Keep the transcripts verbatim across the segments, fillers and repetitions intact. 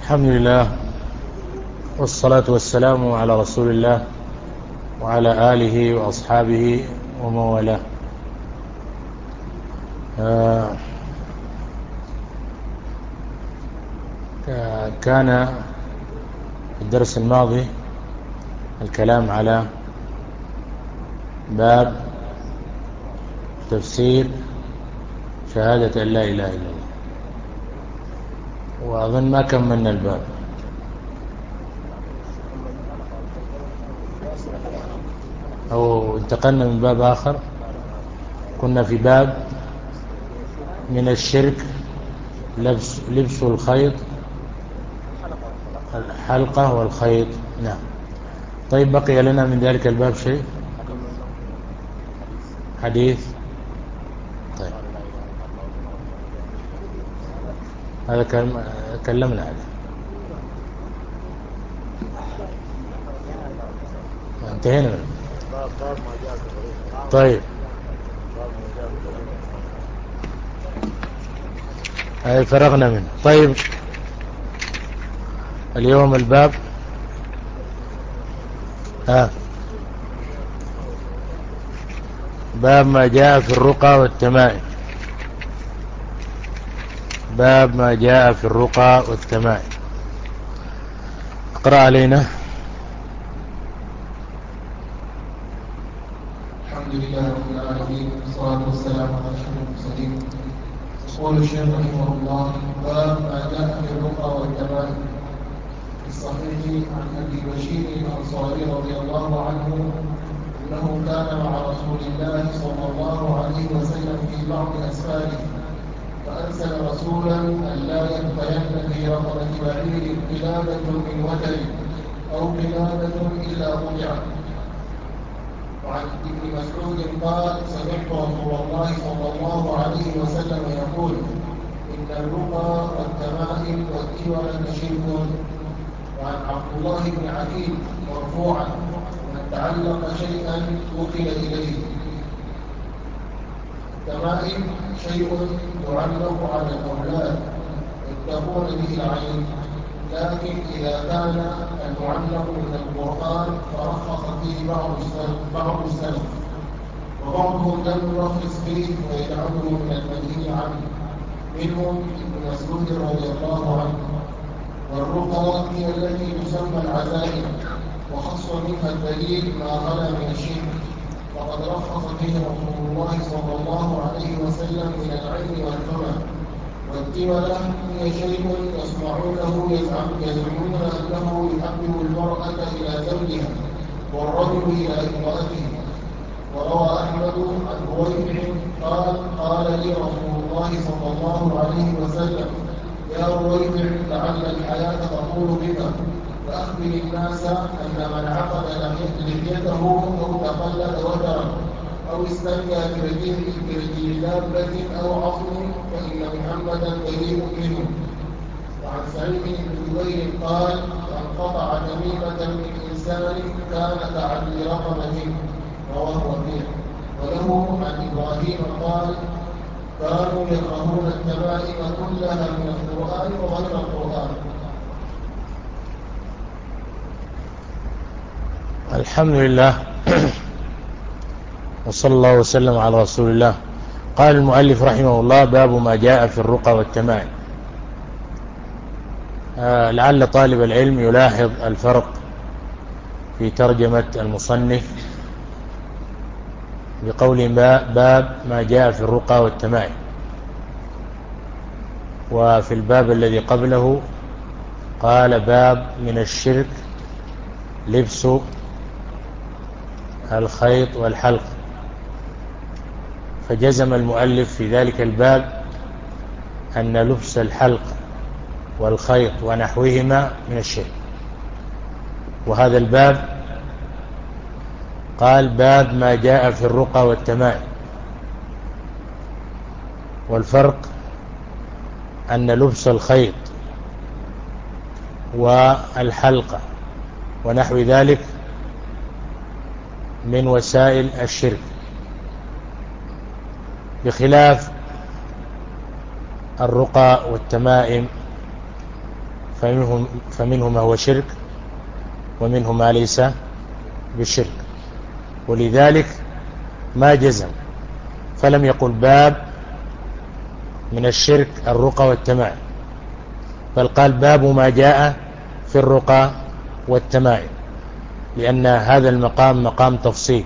الحمد لله والصلاة والسلام على رسول الله وعلى آله وأصحابه ومن والاه. آه كان في الدرس الماضي الكلام على باب تفسير شهادة أن لا إله إلا الله، وأظن ما كملنا الباب. أو انتقلنا من باب آخر، كنا في باب من الشرك لبس, لبس الخيط الحلقة والخيط. نعم. طيب، بقي لنا من ذلك الباب شيء؟ حديث. طيب، هذا كلمنا عليه، انتهينا منه. طيب، هذا فرغنا منه. طيب، اليوم الباب ها باب ما جاء في الرقى والتمائم. باب ما جاء في الرقى والتمائم. اقرأ علينا. الحمد لله رب العالمين، والصلاة والسلام على أشرف المرسلين. يقول الشيخ رحمه الله: باب ما جاء في الرقى والتمائم. في الصحيح عن أبي بشير الأنصاري رضي الله عنه أنه كان مع رسول الله صلى الله عليه وسلم في بعض أسفاره، فأرسل رسولا أن لا يبقين في رقبة بعير قلادة من وتر أو قلادة إلا قطعت. وعن ابن مسعود قال: سمعت رسول الله صلى الله عليه وسلم يقول: إن الرقى والتمائم والتولة شرك. وعن عبد الله بن عقيل مرفوعا: من تعلق شيئا وكل إليه. التمائم شيء يعلق على الأولاد يتقون به العين، لكن إذا كان المعلق من القرآن فرخص فيه بعض السلف بعض السلف وبعضهم لم يرخص فيه ويجعله من المنهي عنه، منهم ابن مسعود رضي الله عنه. والرقى هي التي تسمى العزائم، وخص منها الدليل ما خلا من الشرك، وقد رخص فيه رسول الله صلى الله عليه وسلم من العين والفم. والتولة هي شيء يصنعونه يزعمون أنه يحبب المرأة إلى زوجها والرجل إلى امرأته. وروى أحمد عن رويبع قال: قال لي رسول الله صلى الله عليه وسلم: يا رويبع، لعل الحياة تطول بك، فأخبر الناس أن من عقد لحيته أو تقلد وترا أو استنجى برجل دابة أو عصر فإن محمدا بريء منه. وعن سعيد بن جبير قال: من قطع تميمة من إنسان كان كعدل رقبة. رواه وكيع. وله عن إبراهيم قال: كانوا يكرهون التمائم كلها من القرآن وغير القرآن. الحمد لله، وصلى الله وسلم على رسول الله. قال المؤلف رحمه الله: باب ما جاء في الرقى والتمائم. آه لعل طالب العلم يلاحظ الفرق في ترجمة المصنف بقول باب ما جاء في الرقى والتمائم، وفي الباب الذي قبله قال: باب من الشرك لبس الخيط والحلق. فجزم المؤلف في ذلك الباب أن لبس الحلق والخيط ونحوهما من الشرك. وهذا الباب قال: باب ما جاء في الرقى والتمائم. والفرق أن لبس الخيط والحلقة ونحو ذلك من وسائل الشرك، بخلاف الرقى والتمائم فمنه, فمنه ما هو شرك ومنه ما ليس بالشرك، ولذلك ما جزم، فلم يقل باب من الشرك الرقى والتمائم، بل قال باب ما جاء في الرقى والتمائم، لأن هذا المقام مقام تفصيل.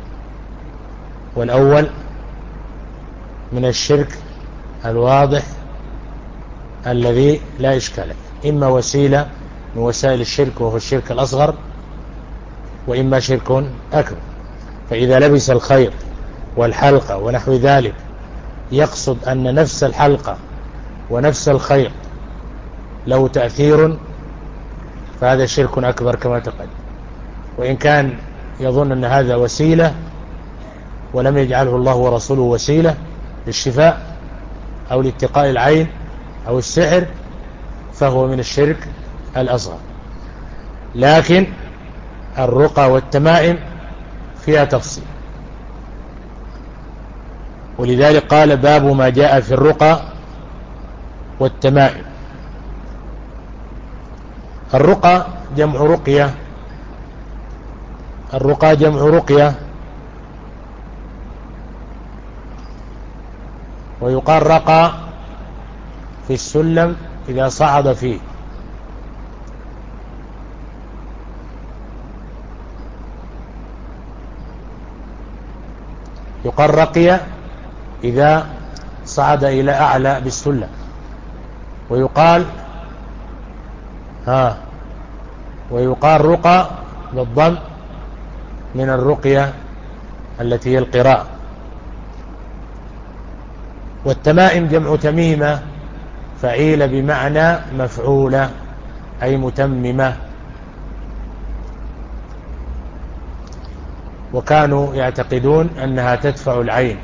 والأول من الشرك الواضح الذي لا إشكال، إما وسيلة من وسائل الشرك وهو الشرك الأصغر، وإما شرك أكبر. فإذا لبس الخير والحلقة ونحو ذلك يقصد أن نفس الحلقة ونفس الخير له تأثير، فهذا شرك أكبر كما تقدم. وإن كان يظن أن هذا وسيلة ولم يجعله الله ورسوله وسيلة للشفاء أو لاتقاء العين أو السحر، فهو من الشرك الأصغر. لكن الرقى والتمائم فيها تفصيل، ولذلك قال باب ما جاء في الرقى والتمائم. الرقى جمع رقية، الرقى جمع رقية، ويقال رقى في السلم إذا صعد فيه، يقال رقية إذا صعد إلى أعلى بالسلم، ويقال ها ويقال رقى بالضم من الرقية التي هي القراءة. والتمائم جمع تميمة، فعيل بمعنى مفعولة أي متممة، وكانوا يعتقدون أنها تدفع العين.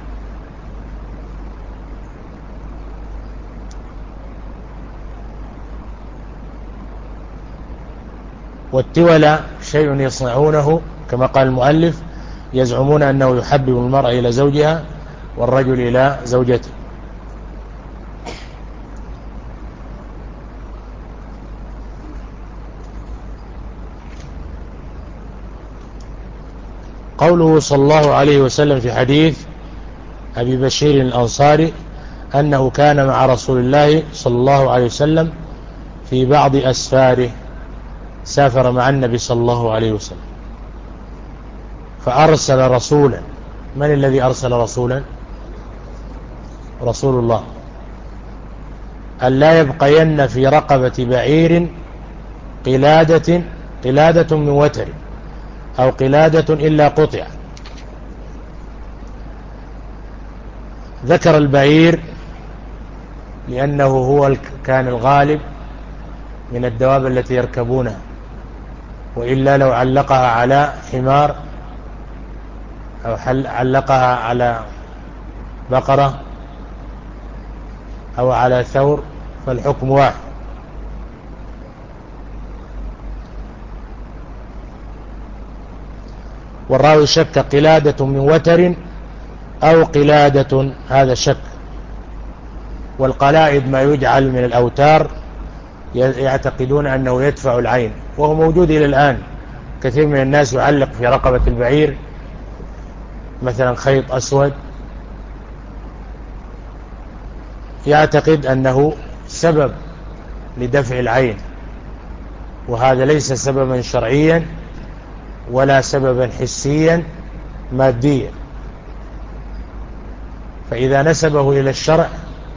والتولى شيء يصنعونه كما قال المؤلف، يزعمون أنه يحبب المرأة إلى زوجها والرجل إلى زوجته. قوله صلى الله عليه وسلم في حديث أبي بشير الأنصاري أنه كان مع رسول الله صلى الله عليه وسلم في بعض أسفاره، سافر مع النبي صلى الله عليه وسلم فأرسل رسولا. من الذي أرسل رسولا؟ رسول الله، ألا يبقين في رقبة بعير قلادة قلادة من وتر أو قلادة إلا قطع. ذكر البعير لأنه هو كان الغالب من الدواب التي يركبونها، وإلا لو علقها على حمار أو علقها على بقرة أو على ثور فالحكم واحد. والراوي شك قلادة من وتر أو قلادة، هذا شك. والقلائد ما يجعل من الأوتار يعتقدون أنه يدفع العين، وهو موجود إلى الآن. كثير من الناس يعلق في رقبة البعير مثلا خيط أسود، يعتقد أنه سبب لدفع العين، وهذا ليس سببا شرعيا ولا سببا حسيا ماديا. فإذا نسبه إلى الشرع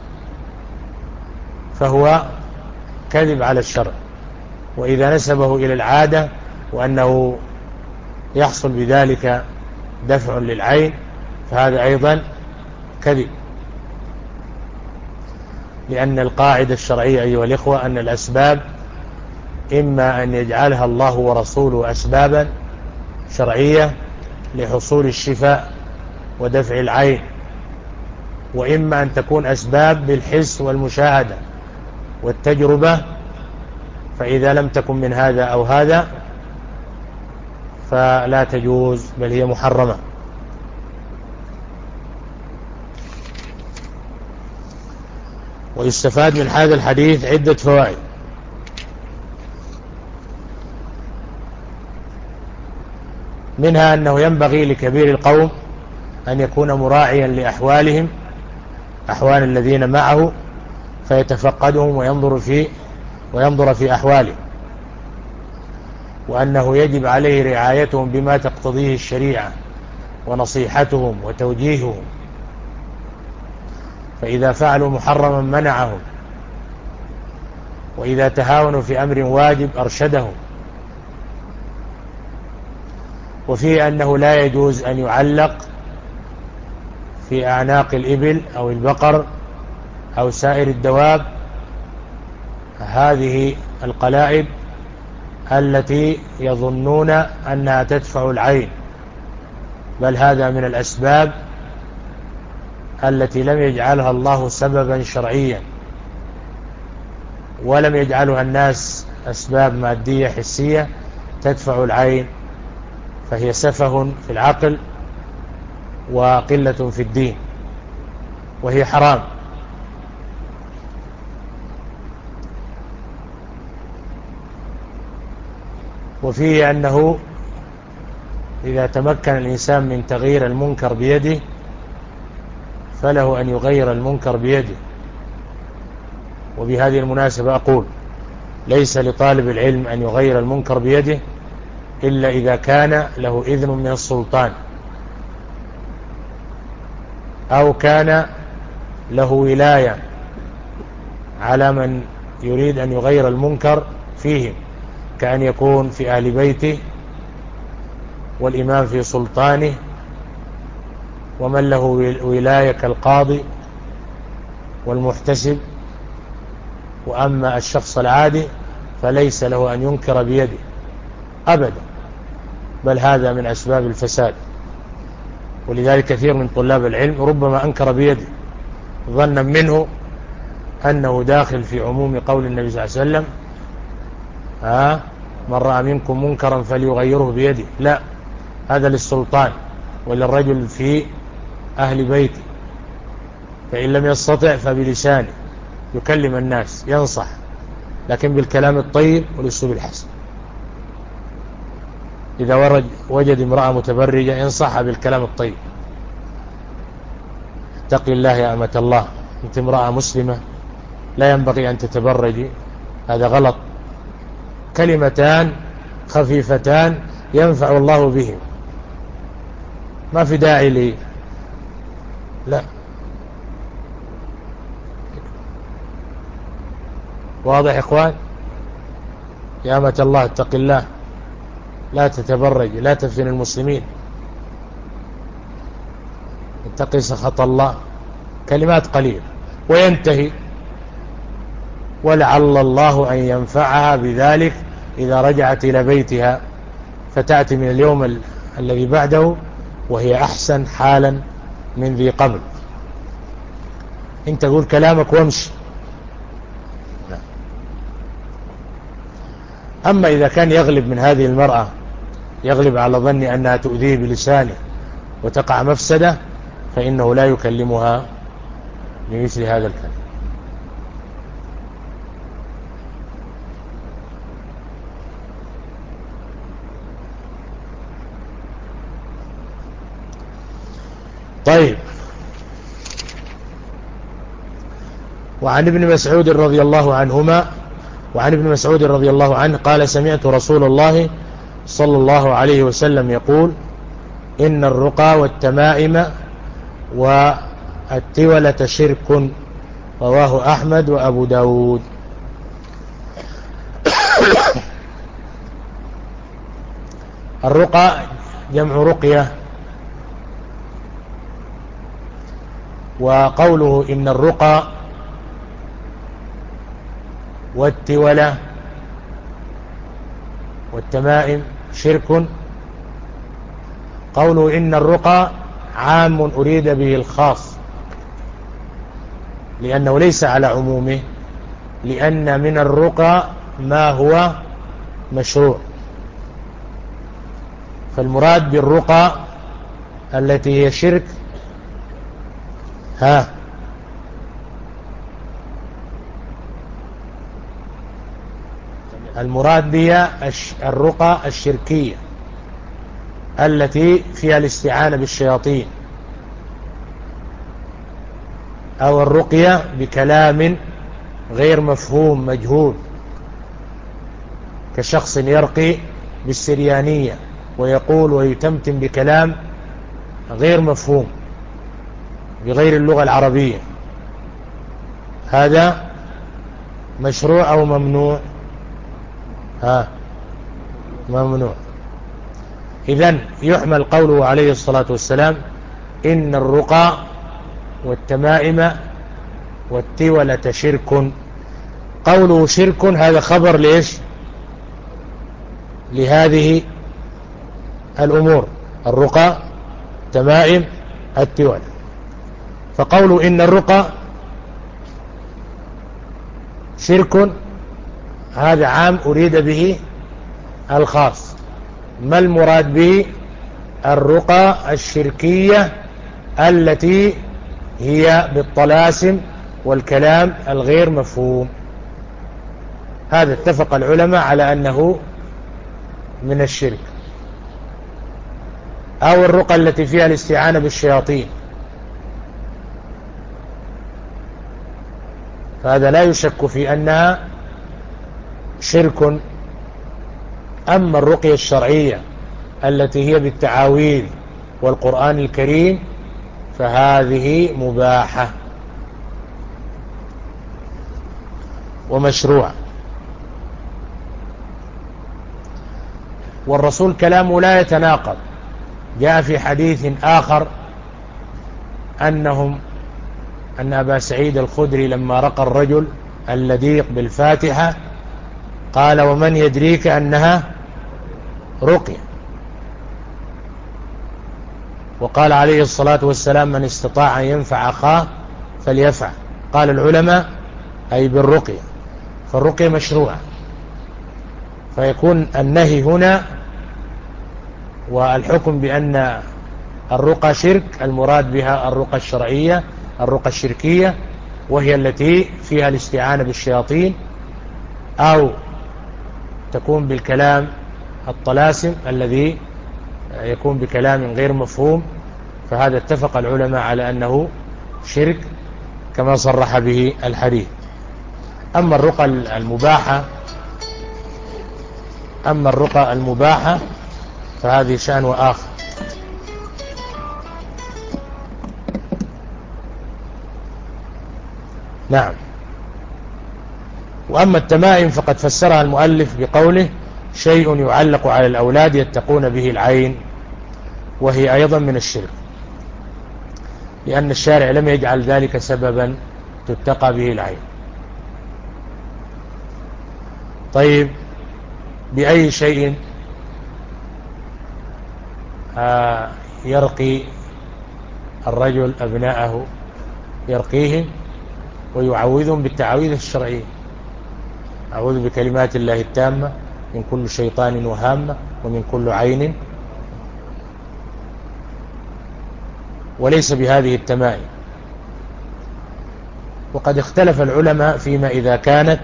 فهو كذب على الشرع، وإذا نسبه إلى العادة وأنه يحصل بذلك دفع للعين فهذا أيضا كذب. لأن القاعدة الشرعية أيها الإخوة أن الأسباب إما أن يجعلها الله ورسوله أسبابا شرعية لحصول الشفاء ودفع العين، وإما أن تكون أسباب بالحس والمشاهدة والتجربة، فإذا لم تكن من هذا أو هذا فلا تجوز بل هي محرمة. ويستفاد من هذا الحديث عدة فوائد. منها أنه ينبغي لكبير القوم أن يكون مراعيا لأحوالهم، أحوال الذين معه، فيتفقدهم وينظر في وينظر في أحوالهم، وأنه يجب عليه رعايتهم بما تقتضيه الشريعة ونصيحتهم وتوجيههم، فإذا فعلوا محرما منعهم، وإذا تهاونوا في أمر واجب أرشدهم. وفيه أنه لا يجوز أن يعلق في أعناق الإبل أو البقر أو سائر الدواب هذه القلائد التي يظنون أنها تدفع العين، بل هذا من الأسباب التي لم يجعلها الله سببا شرعيا، ولم يجعلها الناس أسباب مادية حسية تدفع العين، فهي سفه في العقل وقلة في الدين، وهي حرام. وفيه أنه إذا تمكن الإنسان من تغيير المنكر بيده فله أن يغير المنكر بيده. وبهذه المناسبة أقول: ليس لطالب العلم أن يغير المنكر بيده إلا إذا كان له إذن من السلطان، أو كان له ولاية على من يريد أن يغير المنكر فيهم، كأن يكون في أهل بيته والإمام في سلطانه ومن له ولاية كالقاضي والمحتسب. وأما الشخص العادي فليس له أن ينكر بيده أبدا، بل هذا من أسباب الفساد. ولذلك كثير من طلاب العلم ربما أنكر بيده ظنا منه أنه داخل في عموم قول النبي صلى الله عليه وسلم: ها من رأى منكم منكرا فليغيره بيده. لا، هذا للسلطان وللرجل في أهل بيته، فإن لم يستطع فبلسانه يكلم الناس ينصح، لكن بالكلام الطيب والأسلوب الحسن. إذا وجد امرأة متبرجة ينصحها بالكلام الطيب: اتقي الله يا أمة الله، أنت امرأة مسلمة لا ينبغي أن تتبرجي، هذا غلط. كلمتان خفيفتان ينفع الله بهم، ما في داعي لي لا. واضح يا إخوان؟ يا أمة الله اتق الله، لا تتبرج، لا تفتن المسلمين، اتقي سخط الله. كلمات قليلة وينتهي، ولعل الله أن ينفعها بذلك إذا رجعت إلى بيتها، فتأتي من اليوم ال... الذي بعده وهي أحسن حالا من ذي قبل. انت قول كلامك وامشي. أما إذا كان يغلب من هذه المرأة، يغلب على ظني أنها تؤذيه بلسانه وتقع مفسدة، فإنه لا يكلمها بمثل هذا الكلام. طيب. وعن ابن مسعود رضي الله عنهما وعن ابن مسعود رضي الله عنه قال: سمعت رسول الله صلى الله عليه وسلم يقول: إن الرقى والتمائم والتولة شرك. رواه أحمد وأبو داود. الرقى جمع رقية. وقوله إن الرقى والتولة والتمائم شرك، قوله إن الرقى عام أريد به الخاص، لأنه ليس على عمومه، لأن من الرقى ما هو مشروع، فالمراد بالرقى التي هي شرك ها المراد بها الرقى الشركية التي فيها الاستعانة بالشياطين، أو الرقية بكلام غير مفهوم مجهول، كشخص يرقي بالسريانية ويقول ويتمتم بكلام غير مفهوم بغير اللغة العربية، هذا مشروع أو ممنوع؟ ها ممنوع. إذن يحمل قوله عليه الصلاة والسلام إن الرقى والتمائم والتولة شرك. قوله شرك هذا خبر ليش؟ لهذه الأمور: الرقى، تمائم، التولة. فقوله إن الرقى شرك هذا عام أريد به الخاص. ما المراد به؟ الرقى الشركية التي هي بالطلاسم والكلام الغير مفهوم، هذا اتفق العلماء على أنه من الشرك. أو الرقى التي فيها الاستعانة بالشياطين، فهذا لا يشك في أنها شرك. أما الرقية الشرعية التي هي بالتعاويذ والقرآن الكريم فهذه مباحة ومشروع. والرسول كلامه لا يتناقض. جاء في حديث آخر أنهم أن أبا سعيد الخدري لما رقى الرجل اللديق بالفاتحة قال ومن يدريك أنها رقية؟ وقال عليه الصلاة والسلام من استطاع أن ينفع أخاه فليفعل. قال العلماء أي بالرقية، فالرقية مشروعة، فيكون النهي هنا والحكم بأن الرقى شرك المراد بها الرقى الشرعية، الرقى الشركية، وهي التي فيها الاستعانة بالشياطين أو تكون بالكلام الطلاسم الذي يكون بكلام غير مفهوم، فهذا اتفق العلماء على أنه شرك كما صرح به الحديث. أما الرقى المباحة أما الرقى المباحة فهذه شأن آخر. نعم. وأما التمائم فقد فسرها المؤلف بقوله شيء يعلق على الأولاد يتقون به العين، وهي أيضا من الشرك، لأن الشارع لم يجعل ذلك سببا تتقى به العين. طيب، بأي شيء آه يرقي الرجل أبناءه؟ يرقيهم ويعوذهم بالتعويذ الشرعي: أعوذ بكلمات الله التامة من كل شيطان وهامة ومن كل عين، وليس بهذه التمائم. وقد اختلف العلماء فيما إذا كانت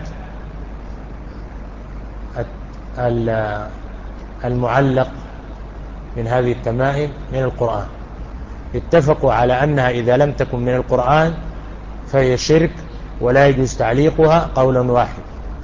المعلق من هذه التمائم من القرآن. اتفقوا على أنها إذا لم تكن من القرآن فهي شرك ولا يجوز تعليقها قولا واحد.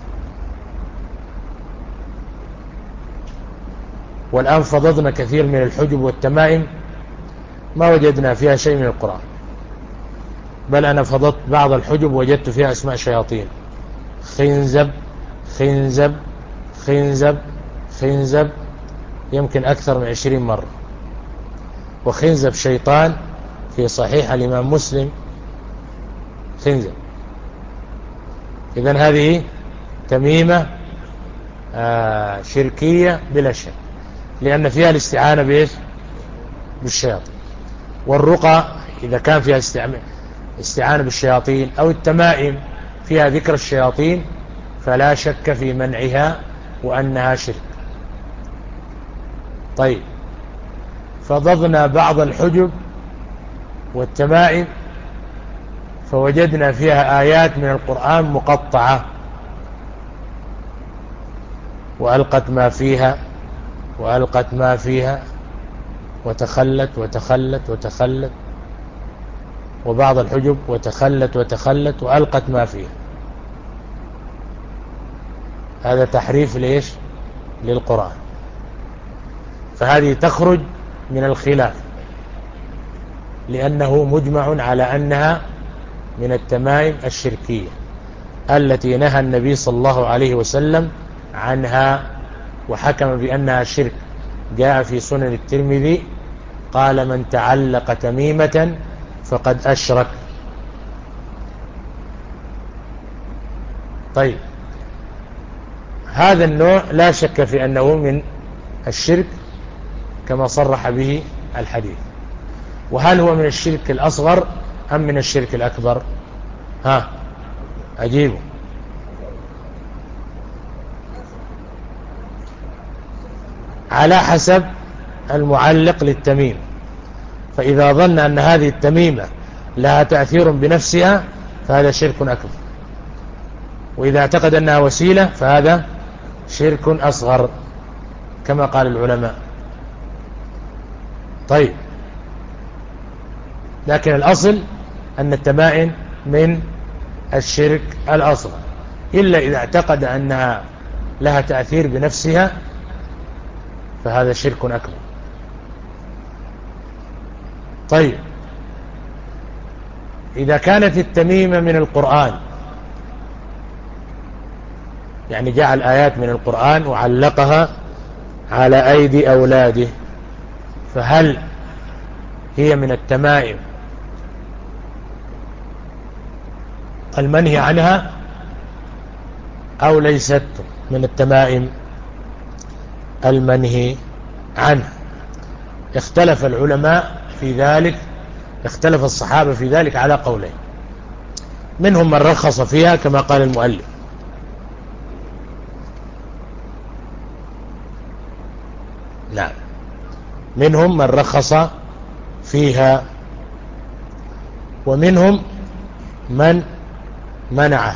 والآن فضضنا كثير من الحجب والتمائم ما وجدنا فيها شيء من القرآن، بل أنا فضضت بعض الحجب وجدت فيها أسماء شياطين: خنزب خنزب خنزب خنزب، يمكن أكثر من عشرين مرة. وخنزب شيطان في صحيح الإمام مسلم خنزب. إذن هذه تميمة آه شركية بلا شك، لأن فيها الاستعانة بإيش؟ بالشياطين. والرقى إذا كان فيها استعانة بالشياطين أو التمائم فيها ذكر الشياطين فلا شك في منعها وأنها شرك. طيب، فضضنا بعض الحجب والتمائم فوجدنا فيها آيات من القرآن مقطعة: وألقت ما فيها وألقت ما فيها وتخلت وتخلت وتخلت، وبعض الحجب وتخلت وتخلت وألقت ما فيها. هذا تحريف ليش؟ للقرآن. فهذه تخرج من الخلاف، لأنه مجمع على أنها من التمائم الشركية التي نهى النبي صلى الله عليه وسلم عنها وحكم بأنها شرك. جاء في سنن الترمذي قال: من تعلق تميمة فقد أشرك. طيب، هذا النوع لا شك في أنه من الشرك كما صرح به الحديث. وهل هو من الشرك الأصغر أم من الشرك الأكبر؟ ها أجيبه. على حسب المعلق للتميم. فإذا ظن أن هذه التميمة لها تأثير بنفسها فهذا شرك أكبر، وإذا اعتقد أنها وسيلة فهذا شرك أصغر كما قال العلماء. طيب، لكن الأصل أن التمائم من الشرك الأصغر، إلا إذا اعتقد أنها لها تأثير بنفسها فهذا شرك أكبر. طيب، إذا كانت التميمة من القرآن، يعني جعل آيات من القرآن وعلقها على أيدي أولاده، فهل هي من التمائم المنهي عنها أو ليست من التمائم المنهي عنها؟ اختلف العلماء في ذلك، اختلف الصحابة في ذلك على قولين. منهم من رخص فيها كما قال المؤلف، نعم، منهم من رخص فيها، ومنهم من منعه.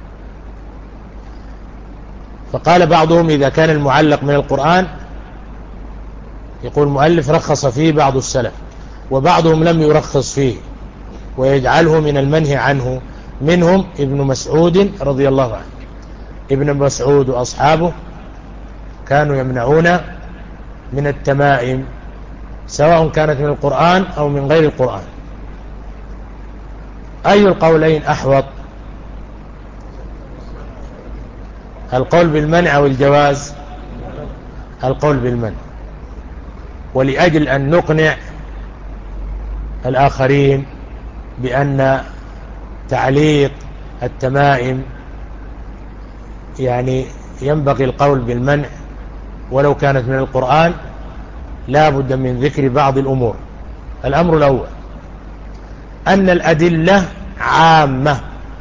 فقال بعضهم إذا كان المعلق من القرآن، يقول المؤلف رخص فيه بعض السلف، وبعضهم لم يرخص فيه ويجعله من المنهي عنه. منهم ابن مسعود رضي الله عنه. ابن مسعود وأصحابه كانوا يمنعون من التمائم سواء كانت من القرآن أو من غير القرآن. أي القولين أحوط؟ القول بالمنع أو الجواز؟ القول بالمنع. ولأجل أن نقنع الآخرين بأن تعليق التمائم يعني ينبغي القول بالمنع ولو كانت من القرآن، لا بد من ذكر بعض الأمور. الأمر الأول أن الأدلة عامة،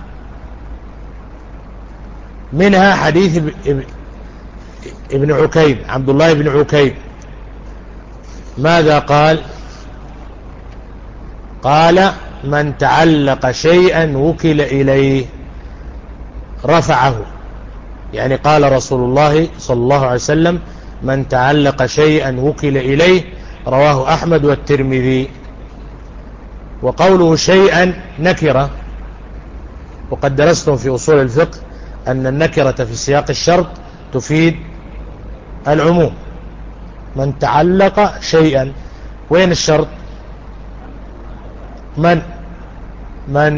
منها حديث ابن عكيب، عبد الله بن عكيب، ماذا قال؟ قال: من تعلق شيئا وكل إليه رفعه. يعني قال رسول الله صلى الله عليه وسلم: من تعلق شيئا وكل إليه، رواه أحمد والترمذي. وقوله شيئا نكرة، وقد درستم في أصول الفقه أن النكرة في سياق الشرط تفيد العموم. من تعلق شيئا، وين الشرط؟ من من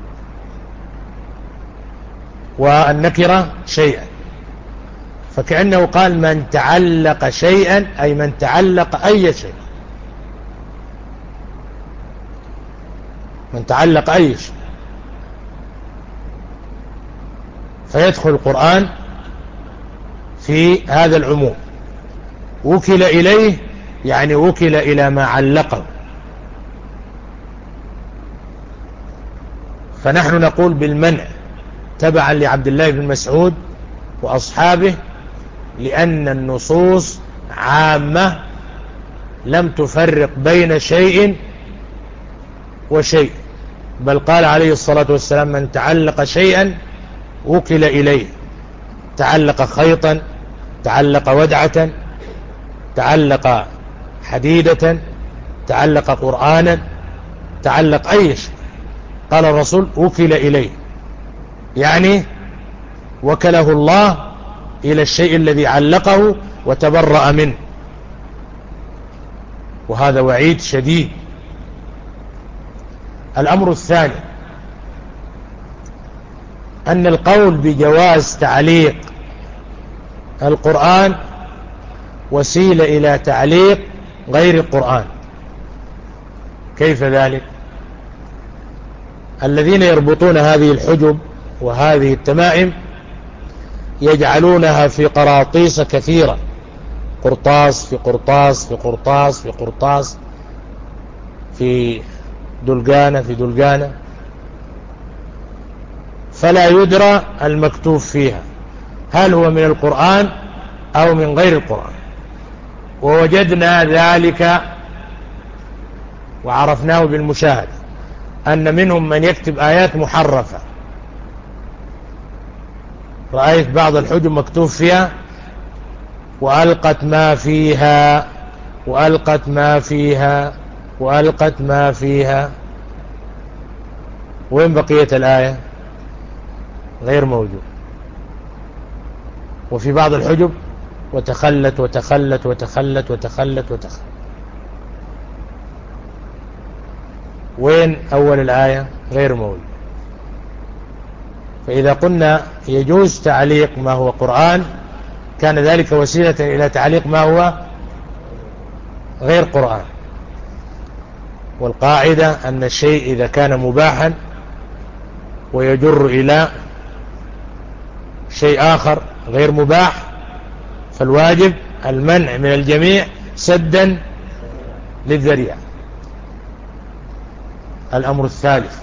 والنكرة شيئا، فكأنه قال من تعلق شيئا أي من تعلق أي شيء، من تعلق أي شيء، فيدخل القرآن في هذا العموم. وكل إليه يعني وكل إلى ما علقه. فنحن نقول بالمنع تبعا لعبد الله بن مسعود وأصحابه، لأن النصوص عامة لم تفرق بين شيء وشيء، بل قال عليه الصلاة والسلام: من تعلق شيئا وكل إليه. تعلق خيطا، تعلق ودعة، تعلق حديدة، تعلق قرآنا، تعلق أي شيء، قال الرسول وكل إليه، يعني وكله الله إلى الشيء الذي علقه وتبرأ منه، وهذا وعيد شديد. الأمر الثاني أن القول بجواز تعليق القرآن وسيلة إلى تعليق غير القرآن. كيف ذلك؟ الذين يربطون هذه الحجب وهذه التمائم يجعلونها في قراطيس كثيرة، قرطاس في قرطاس في قرطاس في قرطاس في دلقانة في دلقانة، فلا يدرى المكتوب فيها هل هو من القرآن أو من غير القرآن. ووجدنا ذلك وعرفناه بالمشاهدة، أن منهم من يكتب آيات محرفة. رأيت بعض الحجب مكتوب فيها وألقت ما فيها وألقت ما فيها وألقت ما فيها، وين بقية الآية؟ غير موجود. وفي بعض الحجب وتخلت وتخلت وتخلت وتخلت وتخلت، وين أول الآية؟ غير موجود. فإذا قلنا يجوز تعليق ما هو قرآن كان ذلك وسيلة إلى تعليق ما هو غير قرآن. والقاعدة أن الشيء إذا كان مباحا ويجر إلى شيء آخر غير مباح فالواجب المنع من الجميع سدا للذريعة. الأمر الثالث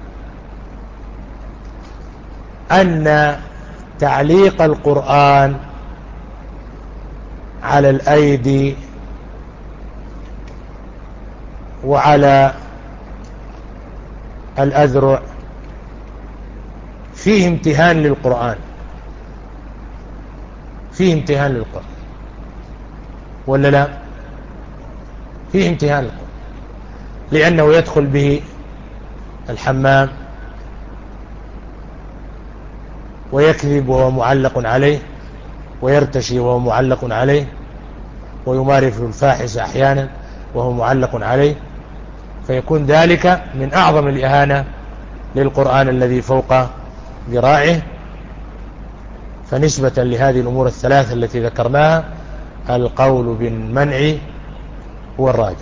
أن تعليق القرآن على الأيدي وعلى الأذرع فيه امتهان للقرآن، فيه امتهان للقرآن ولا لا؟ فيه امتهان للقرآن، لأنه يدخل به الحمام ويكذب وهو معلق عليه، ويرتشي وهو معلق عليه، ويمارس الفاحش أحيانا وهو معلق عليه، فيكون ذلك من أعظم الإهانة للقرآن الذي فوق ذراعه. فنسبة لهذه الأمور الثلاثة التي ذكرناها القول بالمنع هو الراجح.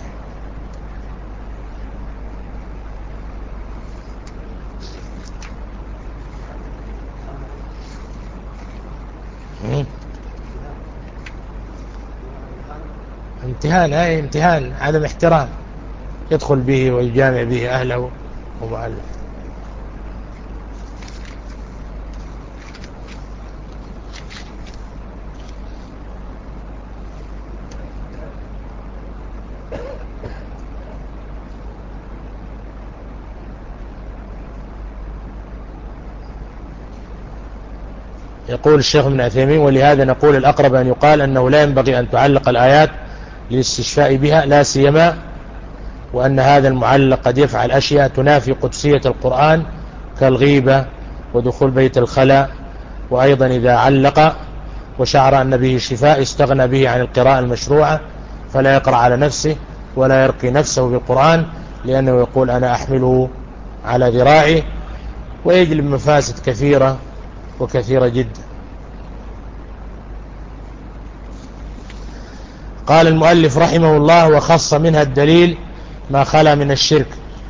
امتهان، هاي امتهان، عدم احترام، يدخل به ويجامع به أهله ومعلم. يقول الشيخ ابن عثيمين: ولهذا نقول الأقرب أن يقال أنه لا ينبغي أن تعلق الآيات للاستشفاء بها لا سيما وأن هذا المعلق قد يفعل أشياء تنافي قدسية القرآن كالغيبة ودخول بيت الخلاء. وأيضا إذا علق وشعر أن به شفاء استغنى به عن القراءة المشروعة، فلا يقرأ على نفسه ولا يرقي نفسه بالقرآن، لأنه يقول أنا أحمله على ذراعي، ويجلب مفاسد كثيرة وكثيرة جدا. قال المؤلف رحمه الله: وخص منها الدليل ما خلا من الشرك.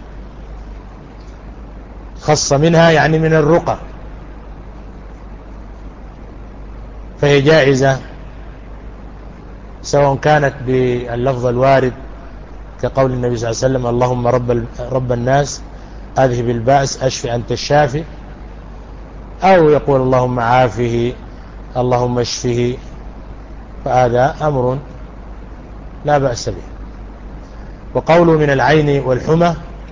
خص منها يعني من الرقى، فهي جائزة سواء كانت باللفظ الوارد كقول النبي صلى الله عليه وسلم: اللهم رب, رب الناس أذهب البأس أشفي أنت الشافي، أو يقول اللهم عافه اللهم اشفه، فهذا أمر لا بأس به. وقوله من العين والحمى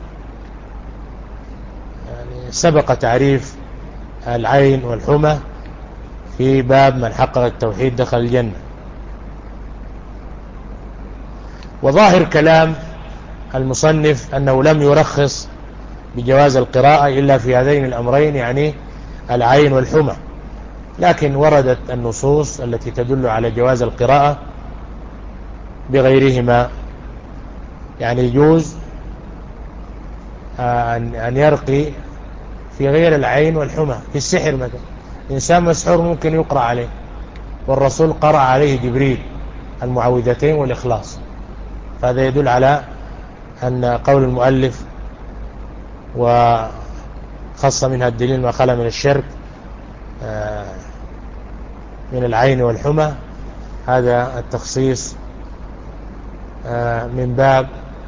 يعني سبق تعريف العين والحمى في باب من حقق التوحيد دخل الجنة. وظاهر كلام المصنف أنه لم يرخص بجواز القراءة إلا في هذين الأمرين، يعني العين والحمى، لكن وردت النصوص التي تدل على جواز القراءة بغيرهما. يعني يجوز أن يرقي في غير العين والحمى. في السحر مثلا، إنسان مسحور ممكن يقرأ عليه، والرسول قرأ عليه جبريل المعوذتين والإخلاص، فهذا يدل على أن قول المؤلف وخص منها الدليل ما خلا من الشرك من العين والحمى، هذا التخصيص من باب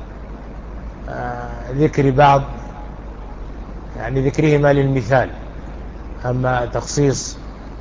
ذكر بعض، يعني ذكرهما للمثال. أما تخصيص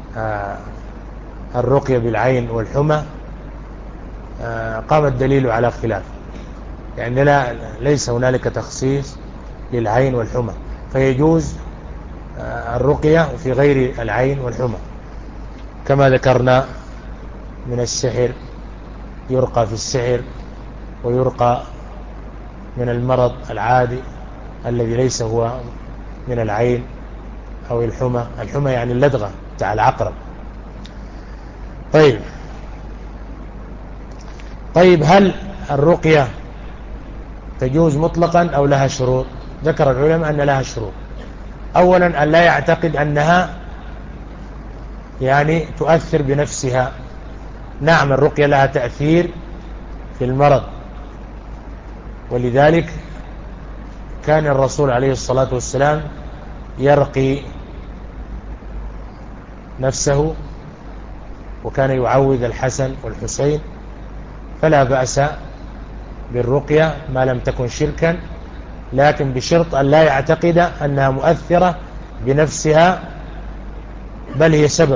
الرقية بالعين والحمى قام الدليل على خلاف، يعني لا ليس هنالك تخصيص للعين والحمى، فيجوز الرقية في غير العين والحمى كما ذكرنا. من السحر يرقى في السحر، ويرقى من المرض العادي الذي ليس هو من العين أو الحمى. الحمى يعني اللدغة بتاع العقرب. طيب طيب هل الرقية تجوز مطلقا أو لها شروط؟ ذكر العلماء أن لها شروط. أولا أن لا يعتقد أنها يعني تؤثر بنفسها. نعم الرقية لها تأثير في المرض، ولذلك كان الرسول عليه الصلاة والسلام يرقي نفسه، وكان يعوذ الحسن والحسين، فلا بأس بالرقية ما لم تكن شركا، لكن بشرط أن لا يعتقد أنها مؤثرة بنفسها، بل هي سبب.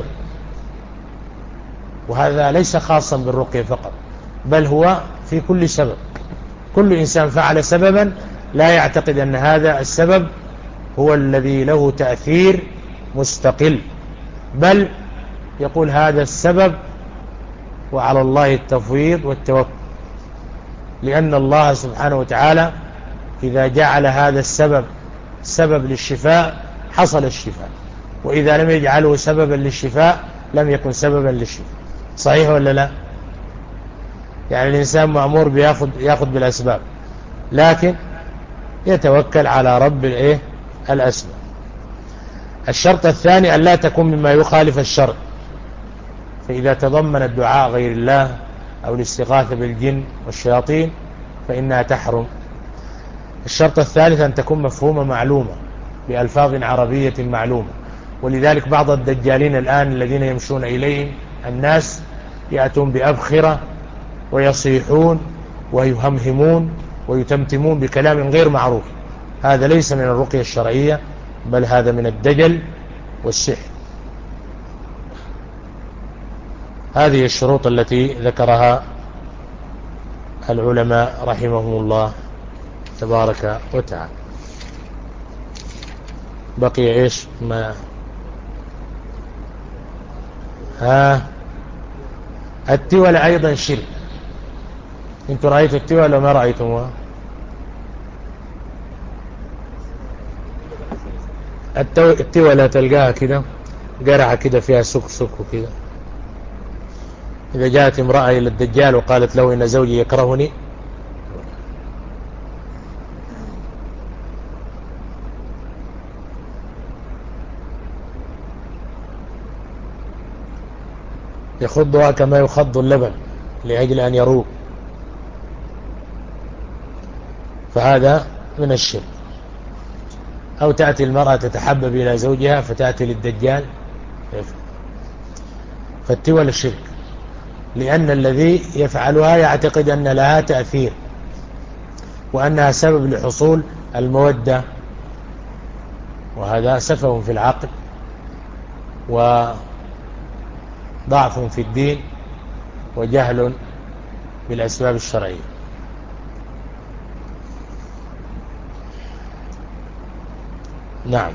وهذا ليس خاصا بالرقية فقط، بل هو في كل سبب. كل إنسان فعل سببا لا يعتقد أن هذا السبب هو الذي له تأثير مستقل، بل يقول هذا السبب وعلى الله التفويض والتوكل، لأن الله سبحانه وتعالى إذا جعل هذا السبب سبب للشفاء حصل الشفاء، وإذا لم يجعله سببا للشفاء لم يكن سببا للشفاء. صحيح ولا لا؟ يعني الإنسان مأمور بياخذ ياخذ بالأسباب، لكن يتوكل على رب الايه الأسباب. الشرط الثاني أن لا تكون مما يخالف الشرع، فإذا تضمن الدعاء غير الله أو الاستغاثة بالجن والشياطين فإنها تحرم. الشرط الثالث أن تكون مفهومة معلومة بألفاظ عربية معلومة، ولذلك بعض الدجالين الآن الذين يمشون إليهم الناس يأتون بأبخرة ويصيحون ويهمهمون ويتمتمون بكلام غير معروف. هذا ليس من الرقية الشرعية، بل هذا من الدجل والسحر. هذه الشروط التي ذكرها العلماء رحمهم الله تبارك وتعالى. بقي ايش ما ها التولى ايضا شرك. انتوا رأيتوا التولى ولا ما رأيتموها؟ التولى تلقاها كده قرعة كده فيها سك سك وكده. إذا جاءت امرأة إلى الدجال وقالت له إن زوجي يكرهني، يخضها كما يخض اللبن لأجل أن يروق، فهذا من الشرك. أو تأتي المرأة تتحبب إلى زوجها فتأتي للدجال، فالتولى الشرك، لأن الذي يفعلها يعتقد أن لها تأثير وأنها سبب لحصول المودة، وهذا سفه في العقل وضعف في الدين وجهل بالأسباب الشرعية. نعم.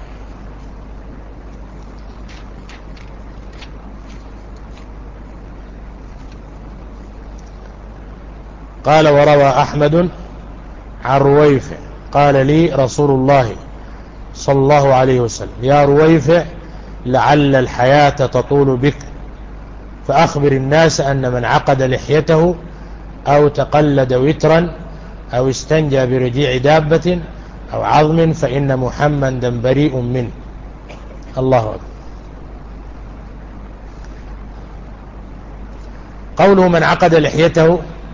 قال وروى أحمد عن رويفع قال لي رسول الله صلى الله عليه وسلم يا رويفع لعل الحياة تطول بك فأخبر الناس أن من عقد لحيته أو تقلد وترا أو استنجى برجيع دابة أو عظم فإن محمدا بريء منه. الله أكبر. قوله من عقد لحيته،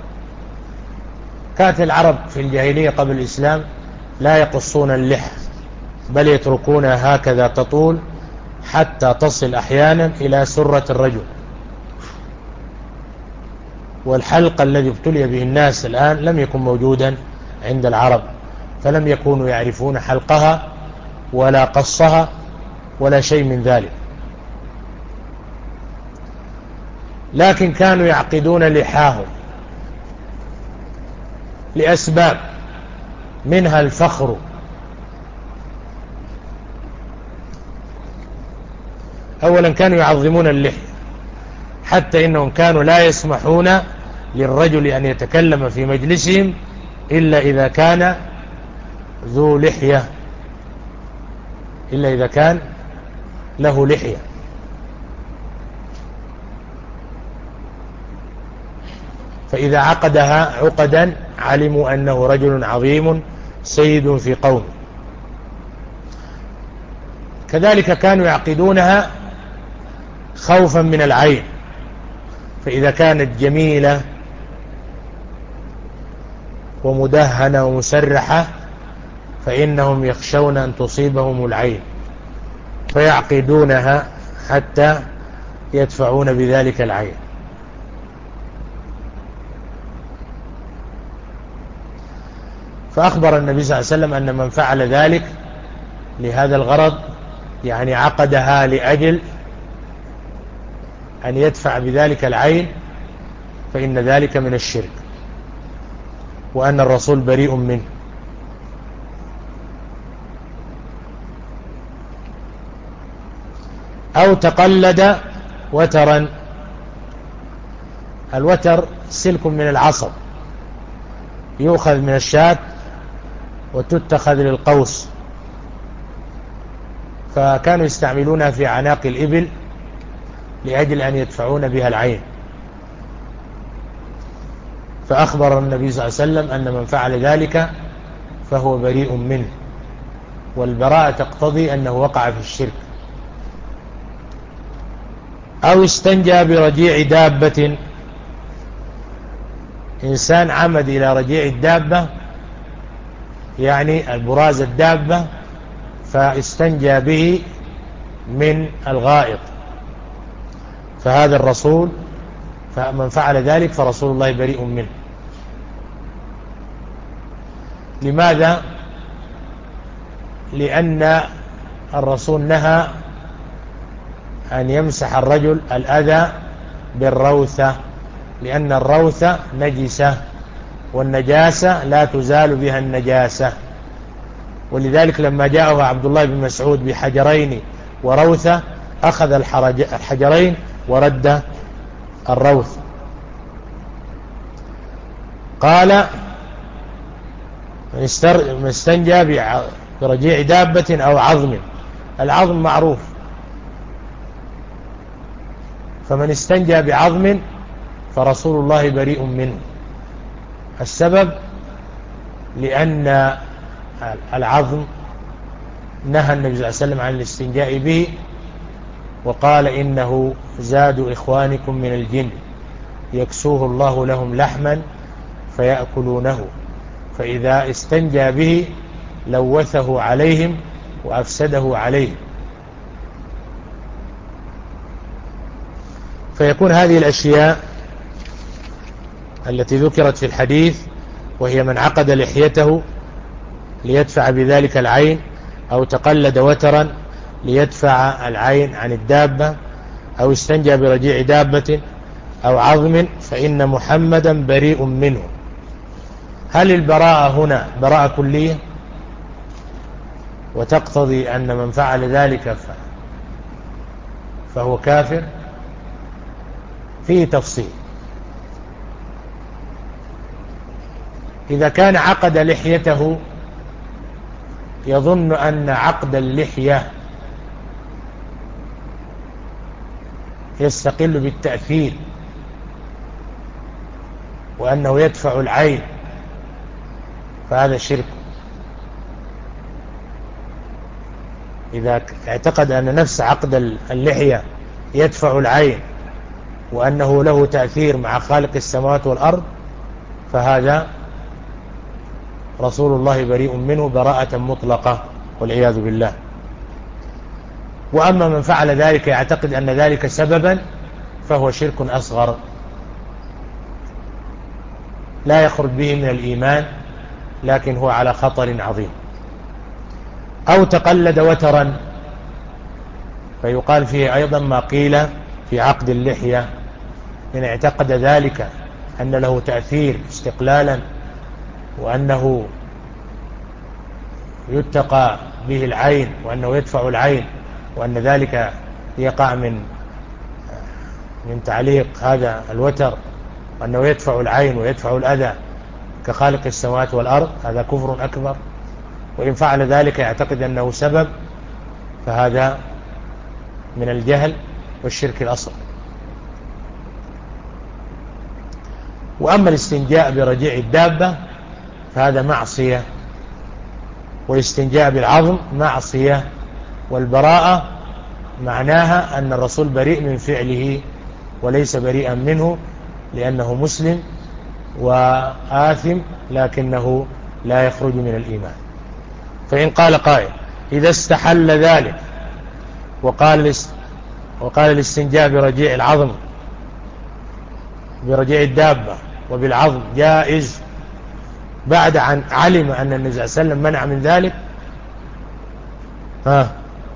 كانت العرب في الجاهلية قبل الإسلام لا يقصون اللحى بل يتركونها هكذا تطول حتى تصل أحيانا إلى سرة الرجل. والحلق الذي ابتلي به الناس الآن لم يكن موجودا عند العرب، فلم يكونوا يعرفون حلقها ولا قصها ولا شيء من ذلك، لكن كانوا يعقدون لحاهم لأسباب، منها الفخر. أولا كانوا يعظمون اللحية، حتى إنهم كانوا لا يسمحون للرجل أن يتكلم في مجلسهم إلا إذا كان ذو لحية، إلا إذا كان له لحية. فإذا عقدها عقدا علموا أنه رجل عظيم سيد في قومه. كذلك كانوا يعقدونها خوفا من العين، فإذا كانت جميلة ومدهنة ومسرحة فإنهم يخشون أن تصيبهم العين فيعقدونها حتى يدفعون بذلك العين. فأخبر النبي صلى الله عليه وسلم أن من فعل ذلك لهذا الغرض، يعني عقدها لأجل أن يدفع بذلك العين، فإن ذلك من الشرك، وأن الرسول بريء منه. أو تقلد وترا. الوتر سلك من العصب يؤخذ من الشاة وتتخذ للقوس، فكانوا يستعملونها في عناق الإبل لأجل أن يدفعون بها العين. فأخبر النبي صلى الله عليه وسلم أن من فعل ذلك فهو بريء منه، والبراءة تقتضي أنه وقع في الشرك. أو استنجى برجيع دابة. إنسان عمد إلى رجيع الدابة، يعني البراز الدابة، فاستنجى به من الغائط، فهذا الرسول، فمن فعل ذلك فرسول الله بريء منه. لماذا؟ لأن الرسول نهى أن يمسح الرجل الأذى بالروثة، لأن الروثة نجسة، والنجاسة لا تزال بها النجاسة. ولذلك لما جاءه عبد الله بن مسعود بحجرين وروثة أخذ الحجرين ورد الروث. قال من استنجى برجيع دابة أو عظم. العظم معروف، فمن استنجى بعظم فرسول الله بريء منه. السبب لأن العظم نهى النبي صلى الله عليه وسلم عن الاستنجاء به، وقال إنه زاد إخوانكم من الجن يكسوه الله لهم لحما فيأكلونه، فإذا استنجى به لوثه عليهم وأفسده عليهم. فيكون هذه الأشياء التي ذكرت في الحديث، وهي من عقد لحيته ليدفع بذلك العين، أو تقلد وترا ليدفع العين عن الدابة، أو استنجى برجيع دابة أو عظم، فإن محمدا بريء منه. هل البراءة هنا براءة كلية وتقتضي أن من فعل ذلك فهو كافر؟ فيه تفصيل. إذا كان عقد لحيته يظن أن عقد اللحية يستقل بالتأثير وأنه يدفع العين، فهذا شرك. إذا اعتقد أن نفس عقد اللحية يدفع العين وأنه له تأثير مع خالق السماوات والأرض، فهذا رسول الله بريء منه براءة مطلقة والعياذ بالله. وأما من فعل ذلك يعتقد أن ذلك سببا فهو شرك أصغر لا يخرج به من الإيمان، لكن هو على خطر عظيم. أو تقلد وترا، فيقال فيه أيضا ما قيل في عقد اللحية، إن اعتقد ذلك أن له تأثير استقلالا وأنه يتقى به العين وأنه يدفع العين وأن ذلك يقع من من تعليق هذا الوتر وأنه يدفع العين ويدفع الأذى كخالق السماوات والأرض، هذا كفر أكبر. وإن فعل ذلك يعتقد أنه سبب، فهذا من الجهل والشرك الأصغر. وأما الاستنجاء برجيع الدابة فهذا معصية، والاستنجاء بالعظم معصية، والبراءة معناها أن الرسول بريء من فعله وليس بريئا منه، لأنه مسلم وآثم لكنه لا يخرج من الإيمان. فإن قال قائل إذا استحل ذلك وقال وقال الاستنجاء برجيع العظم برجيع الدابة وبالعظم جائز بعد أن علم أن النبي صلى الله عليه وسلم منع من ذلك، ها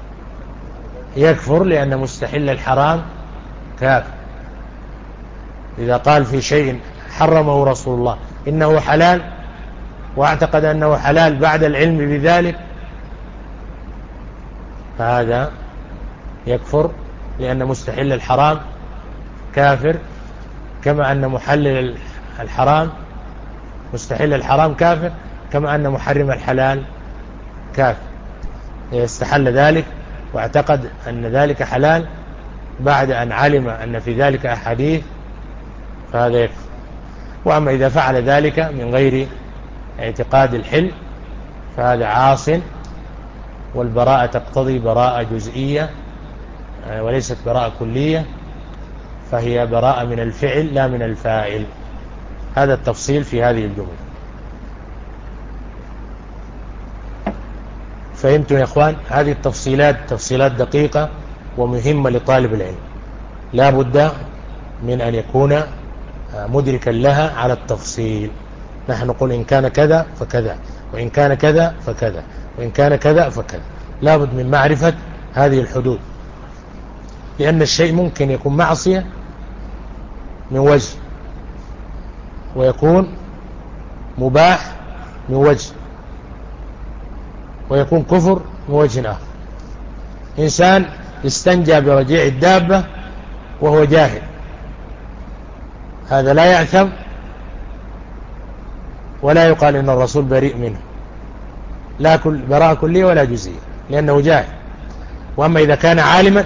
يكفر، لأن مستحل الحرام كافر. إذا قال في شيء حرمه رسول الله إنه حلال واعتقد أنه حلال بعد العلم بذلك، فهذا يكفر، لأن مستحل الحرام كافر، كما أن محلل الحرام مستحل الحرام كافر، كما أن محرم الحلال كافر. إذا استحل ذلك واعتقد أن ذلك حلال بعد أن علم أن في ذلك أحاديث فهذا يكفر. وأما إذا فعل ذلك من غير اعتقاد الحل فهذا عاص، والبراءة تقتضي براءة جزئية وليست براءة كلية، فهي براءة من الفعل لا من الفاعل. هذا التفصيل في هذه الجملة. فهمتم يا إخوان؟ هذه التفصيلات تفصيلات دقيقة ومهمة لطالب العلم، لا بد من أن يكون مدركا لها على التفصيل. نحن نقول إن كان كذا فكذا، وإن كان كذا فكذا، وإن كان كذا فكذا، لا بد من معرفة هذه الحدود، لأن الشيء ممكن يكون معصية من وجه ويكون مباح من وجه ويكون كفر من وجه آخر. إنسان استنجى برجيع الدابة وهو جاهل، هذا لا يعثم ولا يقال إن الرسول بريء منه، لا كل براءة كلية ولا جزئية، لأنه جاهل. وأما إذا كان عالما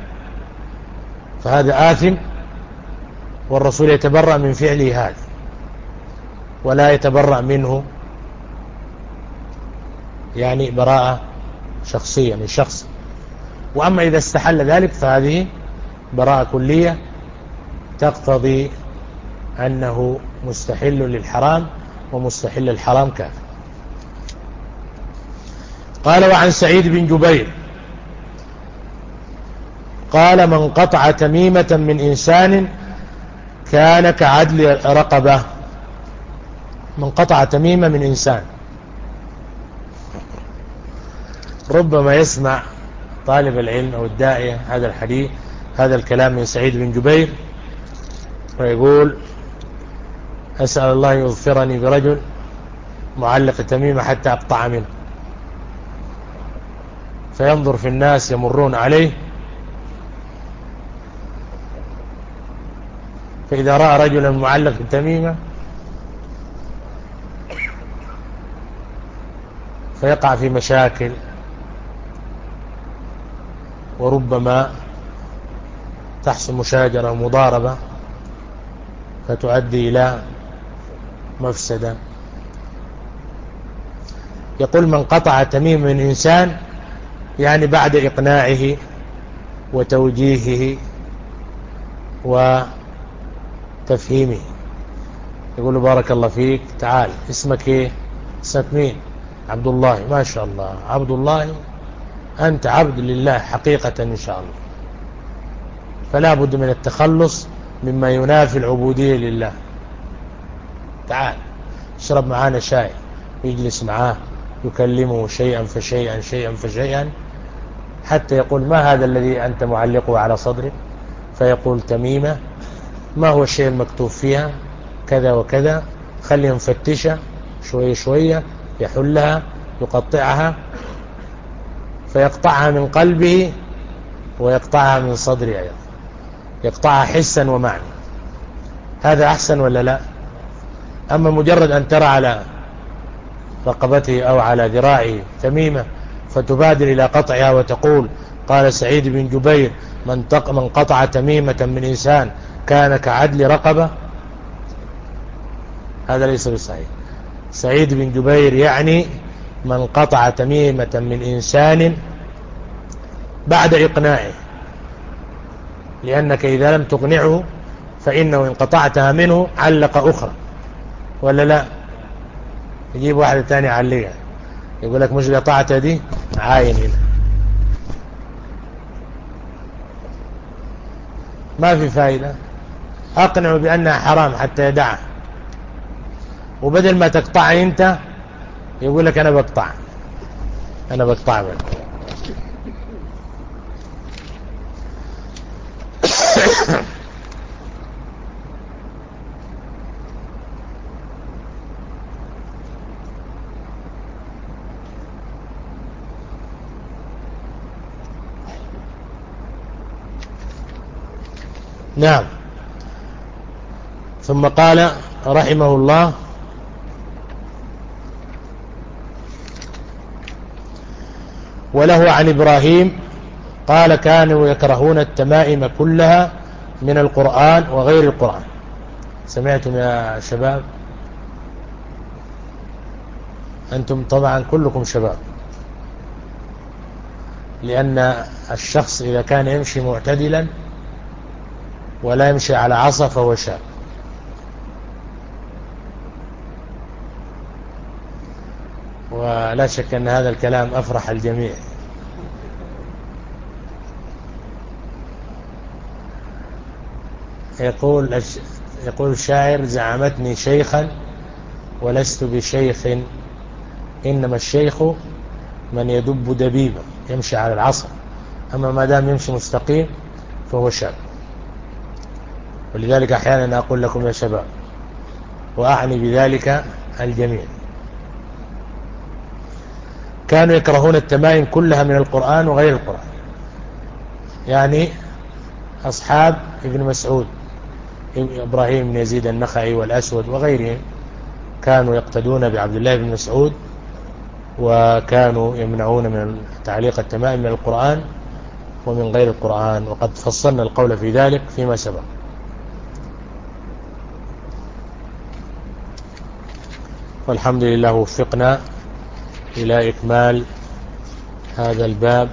فهذا آثم، والرسول يتبرأ من فعله هذا ولا يتبرأ منه يعني براءة شخصية من شخص. وأما إذا استحل ذلك فهذه براءة كلية تقتضي أنه مستحل للحرام، ومستحل الحرام كافر. قال وعن سعيد بن جبير قال من قطع تميمة من إنسان كان كعدل رقبة. من قطع تميمة من إنسان، ربما يسمع طالب العلم أو الداعية هذا الحديث هذا الكلام من سعيد بن جبير ويقول أسأل الله يغفرني برجل معلق تميمة حتى أقطع منه، فينظر في الناس يمرون عليه، فإذا رأى رجلا معلق تميمة فيقع في مشاكل، وربما تحصل مشاجرة ومضاربة فتؤدي إلى مفسدة. يقول من قطع تميم من إنسان يعني بعد إقناعه وتوجيهه وتفهيمه، يقول له بارك الله فيك، تعال اسمك ايه؟ اسمك مين؟ عبد الله. ما شاء الله عبد الله، أنت عبد لله حقيقة إن شاء الله، فلا بد من التخلص مما ينافي العبودية لله. تعال اشرب معانا شاي، يجلس معاه يكلمه شيئا فشيئا شيئا فشيئا حتى يقول ما هذا الذي أنت معلقه على صدرك؟ فيقول تميمة. ما هو الشيء المكتوب فيها؟ كذا وكذا. خليه مفتشة شوية شوية، يحلها يقطعها، فيقطعها من قلبه ويقطعها من صدره أيضا، يقطعها حسا ومعنى. هذا أحسن ولا لا؟ أما مجرد أن ترى على رقبته أو على ذراعه تميمة فتبادر إلى قطعها وتقول قال سعيد بن جبير من من قطع تميمة من إنسان كان كعدل رقبة، هذا ليس بصحيح. سعيد بن جبير يعني من قطع تميمة من إنسان بعد إقناعه، لأنك إذا لم تقنعه فإنه إن قطعتها منه علق أخرى، ولا لا؟ يجيب واحدة تانية عليها، يقول لك مش قطعتها دي، عاين هنا، ما في فائدة. أقنعه بأنها حرام حتى يدعها، وبدل ما تقطع أنت يقول لك أنا بقطع أنا بقطع منه. نعم. ثم قال رحمه الله وله عن إبراهيم قال كانوا يكرهون التمائم كلها من القرآن وغير القرآن. سمعتم يا شباب؟ أنتم طبعا كلكم شباب، لأن الشخص إذا كان يمشي معتدلا ولا يمشي على عصا فهو شاب. ولا شك أن هذا الكلام أفرح الجميع. يقول يقول الشاعر زعمتني شيخا ولست بشيخ، إنما الشيخ من يدب دبيبا يمشي على العصا، أما ما دام يمشي مستقيم فهو شاب. ولذلك أحيانا أقول لكم يا شباب، وأعني بذلك الجميع. كانوا يكرهون التمائم كلها من القرآن وغير القرآن، يعني أصحاب ابن مسعود إبراهيم بن يزيد النخعي والأسود وغيرهم كانوا يقتدون بعبد الله بن مسعود، وكانوا يمنعون من تعليق التمائم من القرآن ومن غير القرآن، وقد فصلنا القول في ذلك فيما سبق. والحمد لله وفقنا إلى إكمال هذا الباب،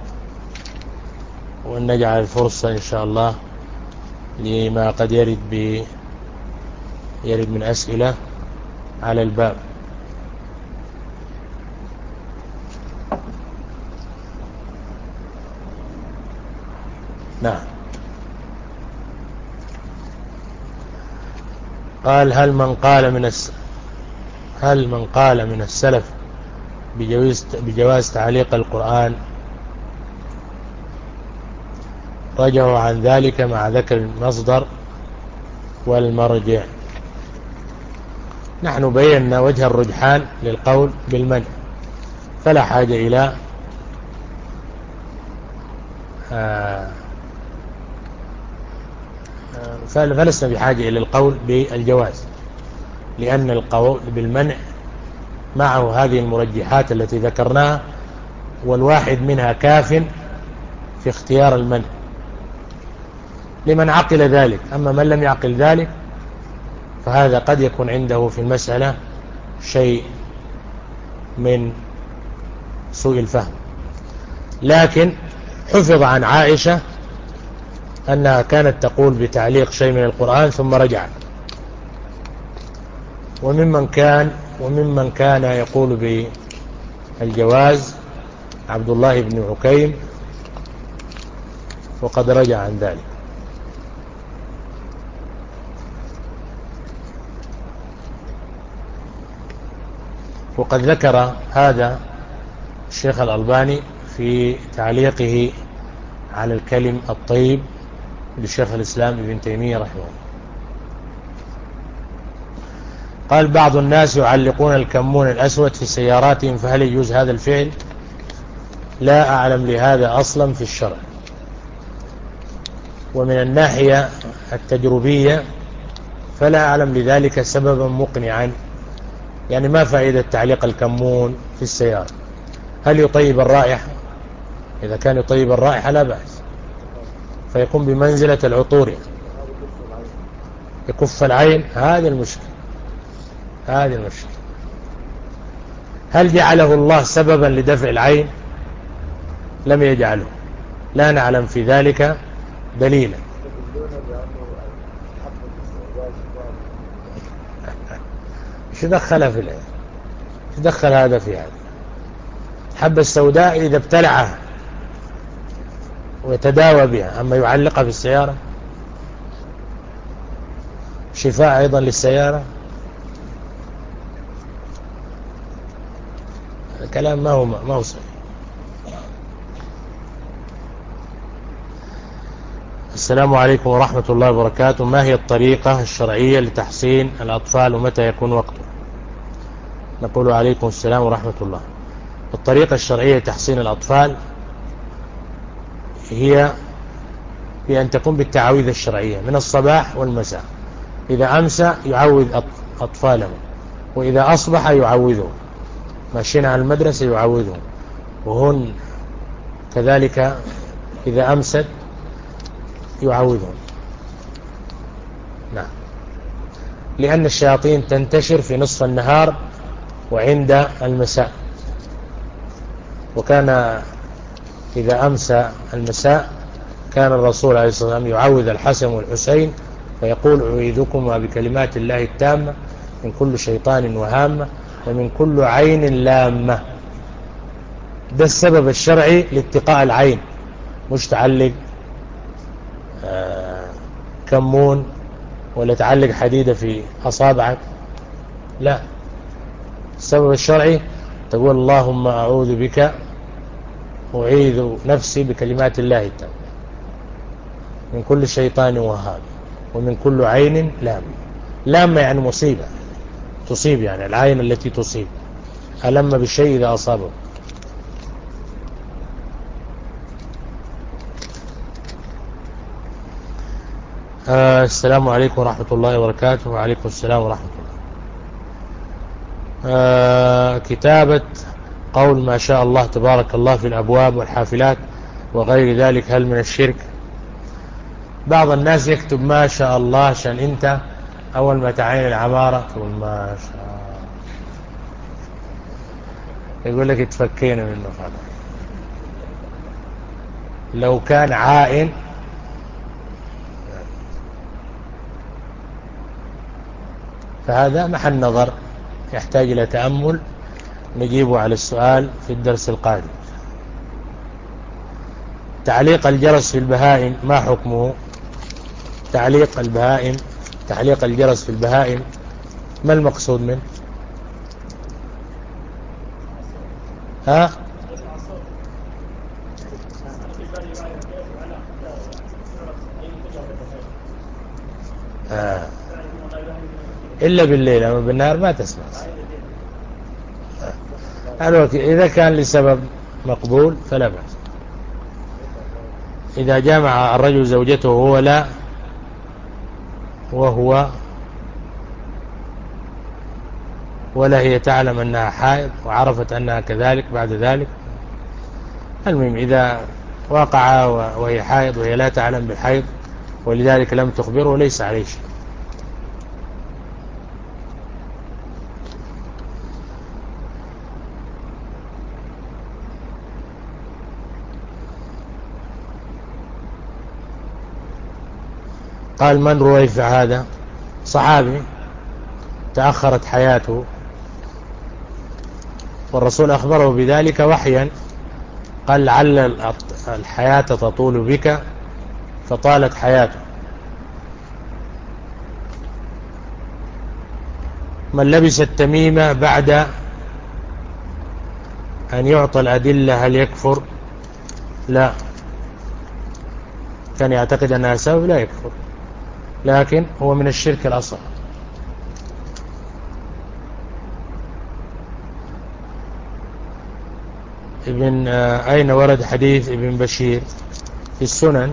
وأن نجعل الفرصة إن شاء الله لما قد يرد ب يرد من أسئلة على الباب. نعم. قال هل من قال من الس... هل من قال من السلف بجواز بجواز تعليق القرآن رجعوا عن ذلك مع ذكر المصدر والمرجع. نحن بينا وجه الرجحان للقول بالمنع، فلا حاجة إلى آه فلسنا بحاجة إلى القول بالجواز، لأن القول بالمنع معه هذه المرجحات التي ذكرناها، والواحد منها كاف في اختيار المنع لمن عقل ذلك. أما من لم يعقل ذلك فهذا قد يكون عنده في المسألة شيء من سوء الفهم. لكن حفظ عن عائشة أنها كانت تقول بتعليق شيء من القرآن ثم رجعت. وممن كان وممن كان يقول بالجواز عبد الله بن عكيم، وقد رجع عن ذلك. وقد ذكر هذا الشيخ الألباني في تعليقه على الكلم الطيب للشيخ الإسلام ابن تيمية رحمه الله. قال: بعض الناس يعلقون الكمون الأسود في سياراتهم، فهل يجوز هذا الفعل؟ لا أعلم لهذا أصلا في الشرع. ومن الناحية التجربية فلا أعلم لذلك سببا مقنعا. يعني ما فائدة تعليق الكمون في السيارة؟ هل يطيب الرائحة؟ إذا كان يطيب الرائحة لا بأس، فيكون بمنزلة العطور، يكف العين. هذه المشكلة هذه المشكلة هل جعله الله سببا لدفع العين؟ لم يجعله، لا نعلم في ذلك دليلا. ايش دخلها في العين؟ ايش دخل هذا في هذا؟ الحبة السوداء إذا ابتلعها ويتداوى بها، أما يعلقها في السيارة شفاء أيضا للسيارة. الكلام ما هو ما هو صحيح. السلام عليكم ورحمة الله وبركاته. ما هي الطريقة الشرعية لتحصين الأطفال ومتى يكون وقته؟ نقول عليكم السلام ورحمة الله. الطريقة الشرعية لتحصين الأطفال هي هي أن تكون بالتعاويذ الشرعية من الصباح والمساء. إذا أمسى يعوذ أطفاله، وإذا أصبح يعوذهم، ماشيين على المدرسة يعوذهم، وهن كذلك إذا أمست يعوذهم. نعم، لأن الشياطين تنتشر في نصف النهار وعند المساء. وكان إذا أمسى المساء كان الرسول عليه الصلاة والسلام يعوذ الحسن والحسين فيقول: أعيذكما بكلمات الله التامة من كل شيطان وهامة ومن كل عين لامة. ده السبب الشرعي لاتقاء العين، مش تعلق آه كمون ولا تعلق حديدة في أصابعك، لا. السبب الشرعي تقول: اللهم أعوذ بك، أعيذ نفسي بكلمات الله التامة من كل شيطان وهام ومن كل عين لامة. لامة يعني مصيبة تصيب، يعني العين التي تصيب، ألم بالشيء إذا أصابه. آه السلام عليكم ورحمة الله وبركاته. وعليكم السلام ورحمة الله. آه كتابة قول ما شاء الله تبارك الله في الأبواب والحافلات وغير ذلك هل من الشرك؟ بعض الناس يكتب ما شاء الله عشان انت اول ما تعين العمارة تقول ما شاء الله، يقول لك اتفكينا منه. خلاص لو كان عائن فهذا محل نظر يحتاج إلى تأمل، نجيبه على السؤال في الدرس القادم. تعليق الجرس في البهائم ما حكمه؟ تعليق البهائم تعليق الجرس في البهائم ما المقصود منه؟ ها؟ آه. إلا بالليل، أما بالنهار ما تسمع. آه. إذا كان لسبب مقبول فلا بأس. إذا جامع الرجل زوجته وهو لا وهو ولا هي تعلم أنها حائض وعرفت أنها كذلك بعد ذلك. المهم إذا وقع وهي حائض وهي لا تعلم بالحيض ولذلك لم تخبره ليس عليه شيء. قال من رويفع هذا؟ صحابي تأخرت حياته والرسول أخبره بذلك وحيا، قال لعل الحياة تطول بك فطالت حياته. من لبس التميمة بعد أن يعطى الأدلة هل يكفر؟ لا، كان يعتقد أنها سبب لا يكفر، لكن هو من الشرك الأصغر. ابن أين ورد حديث ابن بشير؟ في السنن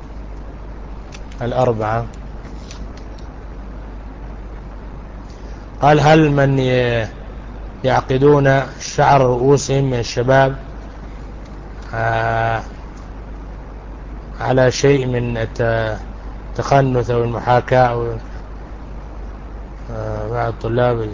الأربعة. قال هل من يعقدون شعر رؤوسهم من الشباب على شيء من التخنث أو المحاكاة مع الطلاب؟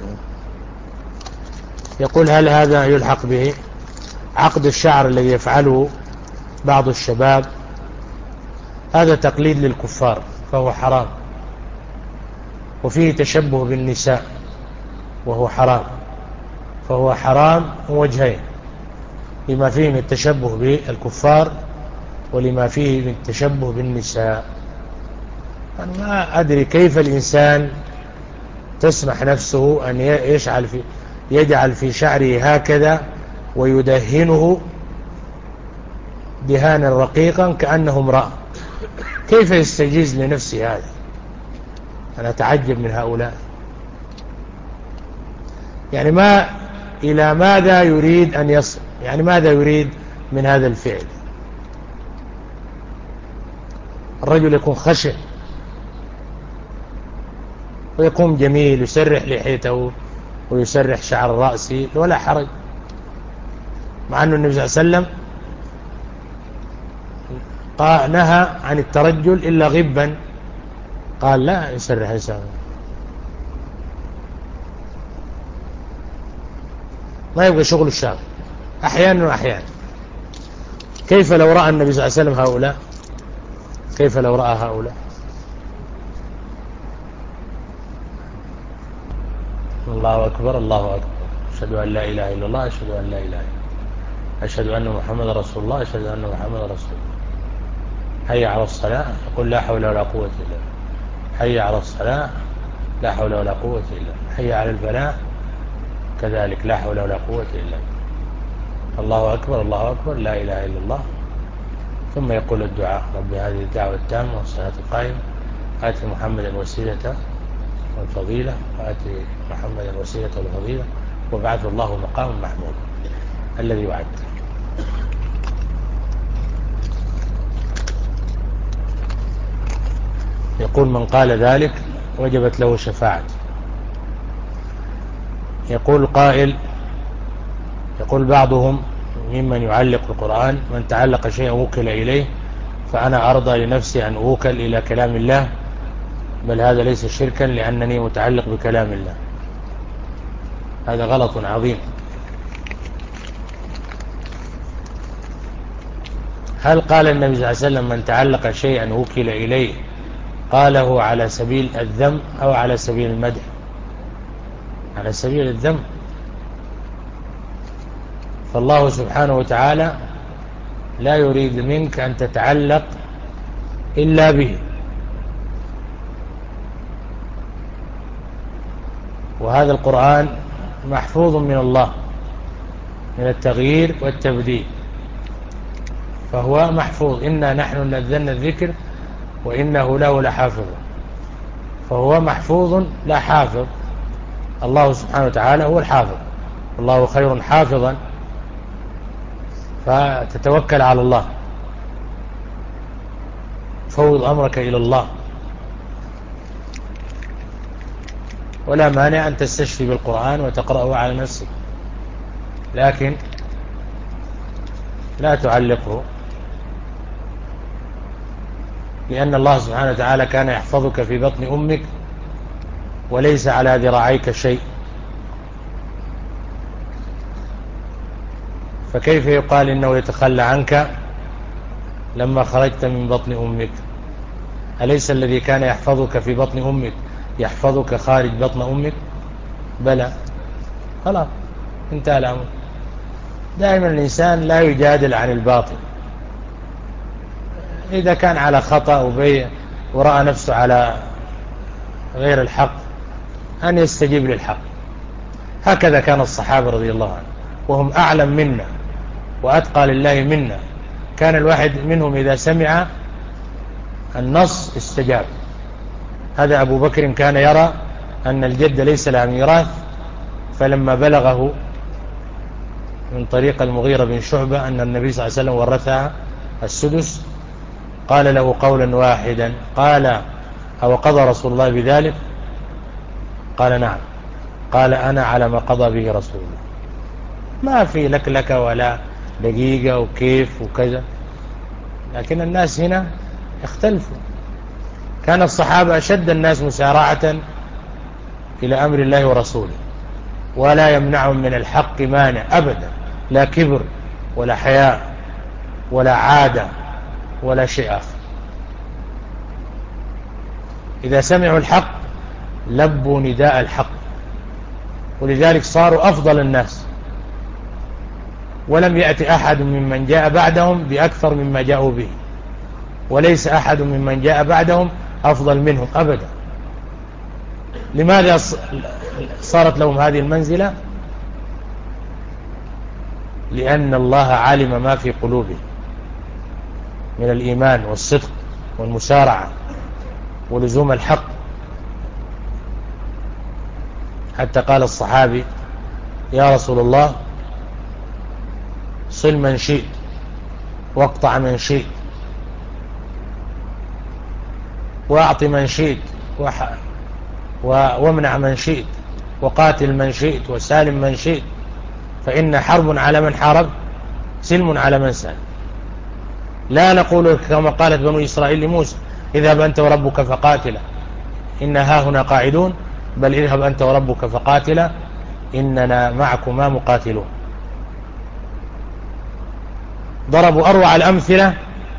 يقول هل هذا يلحق به؟ عقد الشعر الذي يفعله بعض الشباب هذا تقليد للكفار فهو حرام، وفيه تشبه بالنساء وهو حرام، فهو حرام وجهين، لما فيه من التشبه بالكفار ولما فيه من التشبه بالنساء. أنا ما أدري كيف الإنسان تسمح نفسه أن يجعل في يجعل في شعره هكذا ويدهنه دهانا رقيقا كأنه امرأة، كيف يستجيز لنفسه هذا؟ أنا أتعجب من هؤلاء. يعني ما إلى ماذا يريد أن يصل؟ يعني ماذا يريد من هذا الفعل؟ الرجل يكون خشن ويكون جميل، يسرح لحيته ويسرح شعر رأسه ولا حرج، مع أنه النبي صلى الله عليه وسلم قال نهى عن الترجل إلا غبا، قال لا يسرح لسانه. ما يبقى شغل الشاب أحيانا وأحيانا. كيف لو رأى النبي صلى الله عليه وسلم هؤلاء؟ كيف لو رأى هؤلاء؟ الله أكبر الله أكبر، أشهد أن لا إله إلا الله، أشهد أن لا إله إلا الله، أشهد أن محمد رسول الله، أشهد أن محمد رسول الله. حي على الصلاة، يقول لا حول ولا قوة إلا بالله. حي على الصلاة، لا حول ولا قوة إلا بالله. حي على الفلاح، كذلك لا حول ولا قوة إلا بالله. الله أكبر الله أكبر، لا إله إلا الله. ثم يقول الدعاء رب هذه الدعوة التامة والصلاة القائمة آت محمد الوسيلة والفضيلة وآت محمد الوسيلة والفضيلة وبعث الله مقام محمود الذي وعد. يقول من قال ذلك وجبت له شفاعة. يقول قائل، يقول بعضهم ممن يعلق القرآن من تعلق شيئا وكل إليه، فأنا أرضى لنفسي أن أوكل إلى كلام الله، بل هذا ليس شركا لأنني متعلق بكلام الله. هذا غلط عظيم. هل قال النبي صلى الله عليه وسلم من تعلق شيئا وكل إليه قاله على سبيل الذم أو على سبيل المدح؟ على سبيل الذم. فالله سبحانه وتعالى لا يريد منك أن تتعلق إلا به، وهذا القرآن محفوظ من الله من التغيير والتبديل، فهو محفوظ. إنا نحن نزلنا الذكر وإنه له لحافظ، فهو محفوظ لا حافظ. الله سبحانه وتعالى هو الحافظ، الله خير حافظا، فتتوكل على الله، فوض أمرك إلى الله. ولا مانع أن تستشفي بالقرآن وتقرأه على نفسك، لكن لا تعلقه، لأن الله سبحانه وتعالى كان يحفظك في بطن أمك وليس على ذراعيك شيء، فكيف يقال إنه يتخلى عنك لما خرجت من بطن أمك؟ أليس الذي كان يحفظك في بطن أمك يحفظك خارج بطن أمك؟ بلى، خلاص انتهى الأمر. دائما الإنسان لا يجادل عن الباطل، إذا كان على خطأ ورأى نفسه على غير الحق أن يستجيب للحق. هكذا كان الصحابة رضي الله عنهم، وهم أعلم منا وأتقى لله منا. كان الواحد منهم إذا سمع النص استجاب. هذا أبو بكر كان يرى أن الجد ليس له ميراث، فلما بلغه من طريق المغيرة بن شعبة أن النبي صلى الله عليه وسلم ورثها السدس قال له قولا واحدا، قال: أو قضى رسول الله بذلك؟ قال: نعم. قال: أنا على ما قضى به رسول الله. ما في لك لك ولا دقيقة وكيف وكذا، لكن الناس هنا اختلفوا. كان الصحابة أشد الناس مسارعة إلى أمر الله ورسوله، ولا يمنعهم من الحق مانع أبدا، لا كبر ولا حياء ولا عادة ولا شيء آخر. إذا سمعوا الحق لبوا نداء الحق، ولذلك صاروا أفضل الناس، ولم يأتي أحد ممن جاء بعدهم بأكثر مما جاءوا به، وليس أحد ممن جاء بعدهم أفضل منهم أبدا. لماذا صارت لهم هذه المنزلة؟ لأن الله علم ما في قلوبهم من الإيمان والصدق والمسارعة ولزوم الحق. حتى قال الصحابي: يا رسول الله، صل من شئت واقطع من شئت واعط من شئت وامنع من شئت وقاتل من شئت وسالم من شئت، فإن حرب على من حارب سلم على من سالم. لا نقول كما قالت بنو إسرائيل لموسى: اذهب أنت وربك فقاتلا إنا هاهنا قاعدون، بل اذهب أنت وربك فقاتلا إننا معكما مقاتلون. ضربوا أروع الأمثلة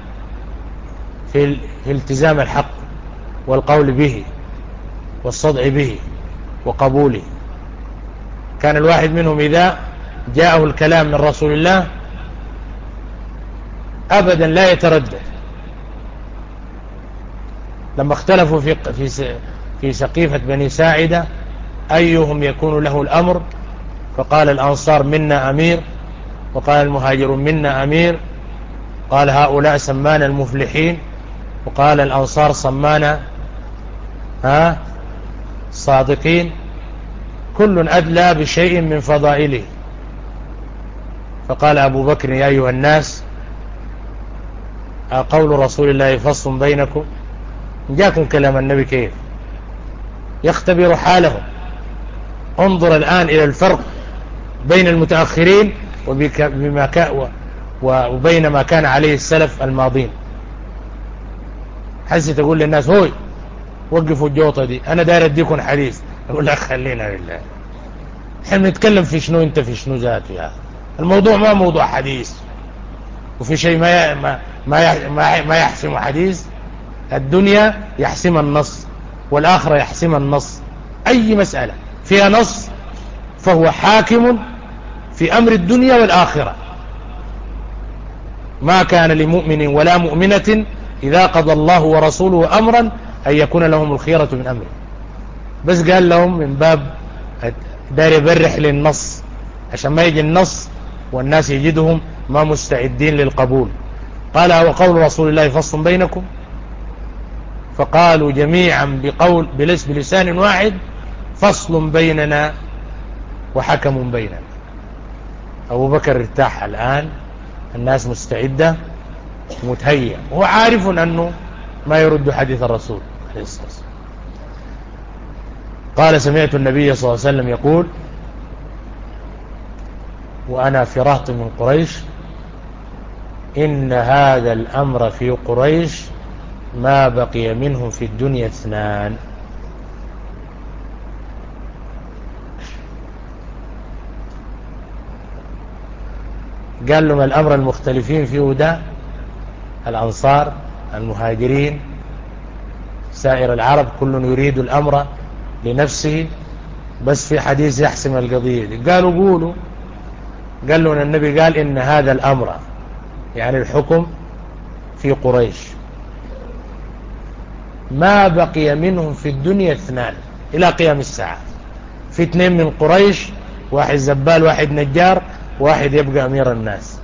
في التزام الحق والقول به والصدع به وقبوله. كان الواحد منهم إذا جاءه الكلام من رسول الله أبدا لا يتردد. لما اختلفوا في في في سقيفة بني ساعدة أيهم يكون له الأمر، فقال الأنصار: منا أمير، وقال المهاجرون: منا أمير. قال: هؤلاء سمانا المفلحين، وقال الأنصار: سمانا ها صادقين. كل أدلى بشيء من فضائله. فقال أبو بكر: يا أيها الناس، قول رسول الله فصل بينكم. جاكم كلام النبي كيف يختبر حالهم. انظر الآن إلى الفرق بين المتأخرين وبما كان وبين ما كان عليه السلف الماضين. حسي تقول للناس: هوي وقفوا الجوطة دي، أنا داير أديكم حديث. أقول لك خلينا بالله، احنا نتكلم في شنو، انت في شنو ذاته. يعني الموضوع ما موضوع حديث، وفي شيء ما ما ما ما يحسم حديث. الدنيا يحسم النص، والآخرة يحسم النص. أي مسألة فيها نص فهو حاكم في أمر الدنيا والآخرة. ما كان لمؤمن ولا مؤمنة إذا قضى الله ورسوله أمرا أن يكون لهم الخيرة من أمره. بس قال لهم من باب دار يبرح للنص، عشان ما يجي النص والناس يجدهم ما مستعدين للقبول. قال: وقول رسول الله فصل بينكم. فقالوا جميعا بقول بلسان واحد: فصل بيننا وحكم بيننا. أبو بكر ارتاح الآن، الناس مستعدة متهيئة، وهو عارف أنه ما يرد حديث الرسول عليه الصلاة والسلام. قال سمعت النبي صلى الله عليه وسلم يقول وأنا في رهط من قريش إن هذا الأمر في قريش ما بقي منهم في الدنيا اثنان. قال لهم الأمر المختلفين فيه ده الأنصار المهاجرين سائر العرب كل يريد الأمر لنفسه، بس في حديث يحسم القضية دي. قالوا قولوا. قال لهم النبي قال إن هذا الأمر يعني الحكم في قريش ما بقي منهم في الدنيا اثنان إلى قيام الساعة. في اثنين من قريش، واحد زبال واحد نجار، واحد يبقى أمير الناس.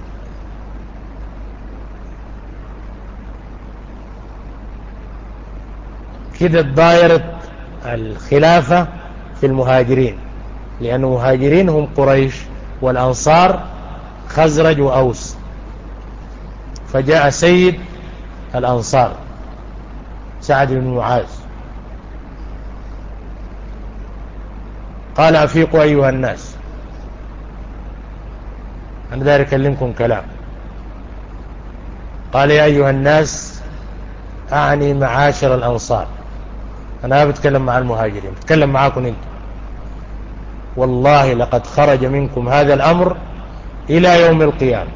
كده دائرة الخلافة في المهاجرين، لأن المهاجرين هم قريش والأنصار خزرج وأوس، فجاء سيد الأنصار سعد بن معاذ قال أفيقوا أيها الناس. أنا داير أكلمكم كلام. قال يا أيها الناس أعني معاشر الأنصار، أنا بتكلم مع المهاجرين، بتكلم معاكم أنتم. والله لقد خرج منكم هذا الأمر إلى يوم القيامة،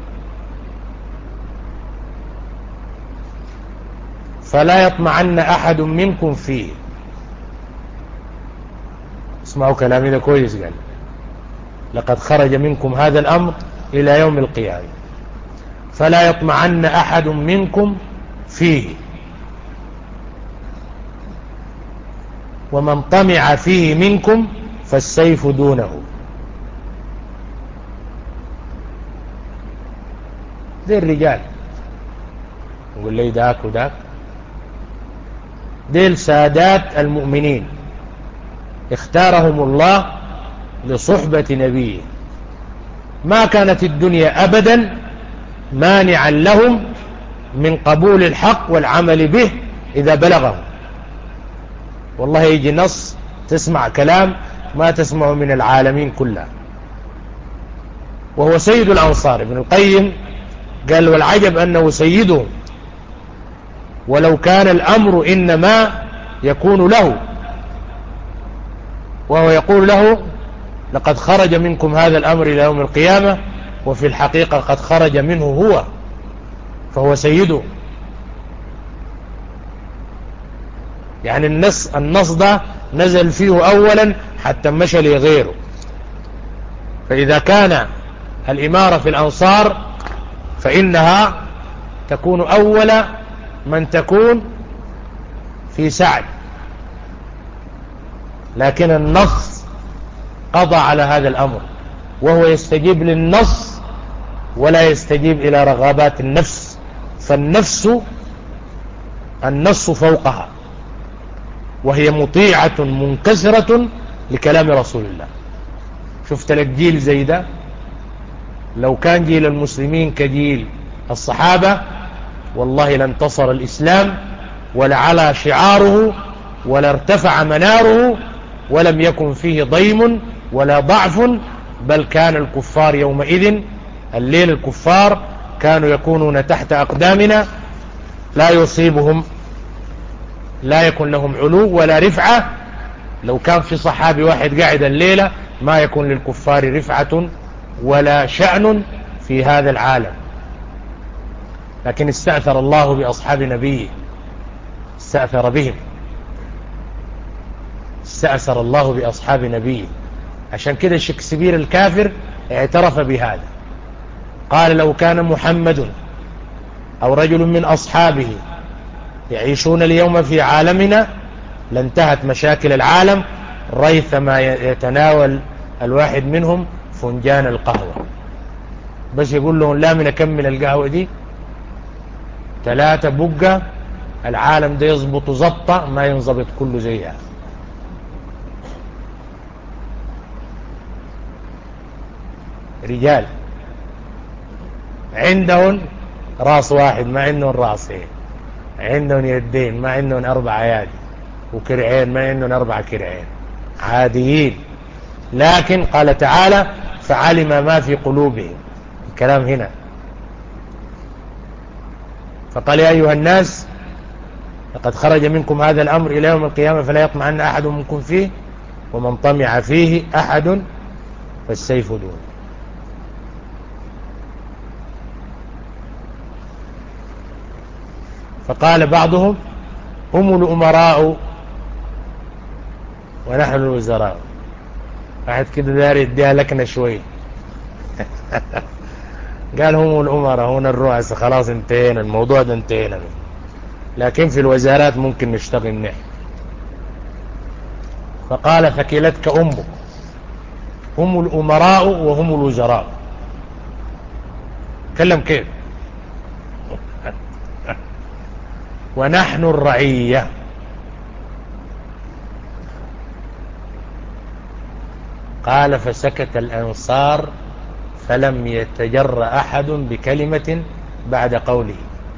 فلا يطمعن أحد منكم فيه. اسمعوا كلامي ده كويس. قال لقد خرج منكم هذا الأمر إلى يوم القيامة فلا يطمعن أحد منكم فيه، ومن طمع فيه منكم فالسيف دونه. دي الرجال يقول لي داك وداك، ديل سادات المؤمنين اختارهم الله لصحبة نبيه. ما كانت الدنيا أبدا مانعا لهم من قبول الحق والعمل به إذا بلغهم. والله يجي نص تسمع كلام ما تسمعه من العالمين كلها، وهو سيد الأنصار. ابن القيم قال والعجب أنه سيدهم، ولو كان الأمر إنما يكون له، وهو يقول له لقد خرج منكم هذا الأمر إلى يوم القيامة، وفي الحقيقة قد خرج منه هو، فهو سيده. يعني النص النص ده نزل فيه أولا حتى مشى لغيره. فإذا كان الإمارة في الأنصار فإنها تكون أول من تكون في سعد، لكن النص قضى على هذا الأمر، وهو يستجيب للنص ولا يستجيب إلى رغبات النفس، فالنفس النص فوقها، وهي مطيعة منكسرة لكلام رسول الله. شفت لك جيل زي ده، لو كان جيل المسلمين كجيل الصحابة والله لانتصر الإسلام ولعلى شعاره ولا ارتفع مناره، ولم يكن فيه ضيم ولا ضعف، بل كان الكفار يومئذ الليل الكفار كانوا يكونون تحت أقدامنا لا يصيبهم، لا يكون لهم علو ولا رفعة. لو كان في صحابي واحد قاعد الليلة ما يكون للكفار رفعة ولا شأن في هذا العالم. لكن استأثر الله بأصحاب نبيه، استأثر بهم، استأثر الله بأصحاب نبيه. عشان كده شكسبير الكافر اعترف بهذا، قال لو كان محمد أو رجل من أصحابه يعيشون اليوم في عالمنا لانتهت مشاكل العالم ريثما يتناول الواحد منهم فنجان القهوة. بس يقول لهم لا من أكمل القهوة دي ثلاثة بقى العالم ده يضبط زبطة ما ينضبط كله زيها. رجال عندهم راس واحد ما عندهم راسين، عندهم يدين ما عندهم أربع أيادي، وكرعين ما عندهم أربع كرعين. عاديين، لكن قال تعالى فعلم ما في قلوبهم، الكلام هنا. فقال يا أيها الناس لقد خرج منكم هذا الأمر إلى يوم القيامة فلا يطمعن أحد منكم فيه ومن طمع فيه أحد فالسيف دونه. فقال بعضهم هم الأمراء ونحن الوزراء. واحد كده داري يديها لكنا شوي قال هم الأمراء هنا الرؤساء، خلاص انتهينا الموضوع ده انتهينا منه، لكن في الوزارات ممكن نشتغل نحن. فقال ثكلتك أمك، هم الأمراء وهم الوزراء. تكلم كيف؟ ونحن الرعية. قال فسكت الأنصار فلم يتجر أحد بكلمة بعد قوله.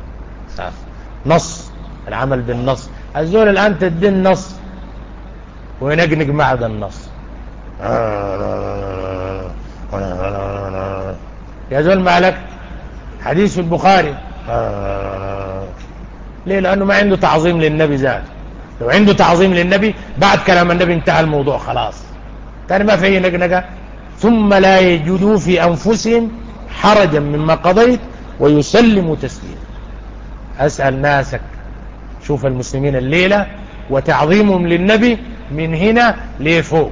نص، العمل بالنص. الزول الآن تدي النص وينقنق معد النص. يا زول مالك حديث في البخاري ليه؟ لأنه ما عنده تعظيم للنبي ذاته. لو عنده تعظيم للنبي بعد كلام النبي انتهى الموضوع خلاص، تاني ما في نقنقة. ثم لا يجدوا في أنفسهم حرجا مما قضيت ويسلموا تسليما. أسأل ناسك، شوف المسلمين الليلة وتعظيمهم للنبي من هنا لفوق.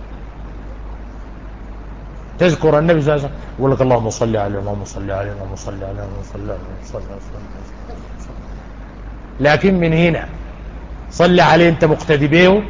تذكر النبي صلى الله عليه وسلم يقول لك اللهم صل عليه اللهم صل عليه اللهم صل عليه اللهم صل عليه صل عليه. لكن من هنا صل عليه انت مقتدي به.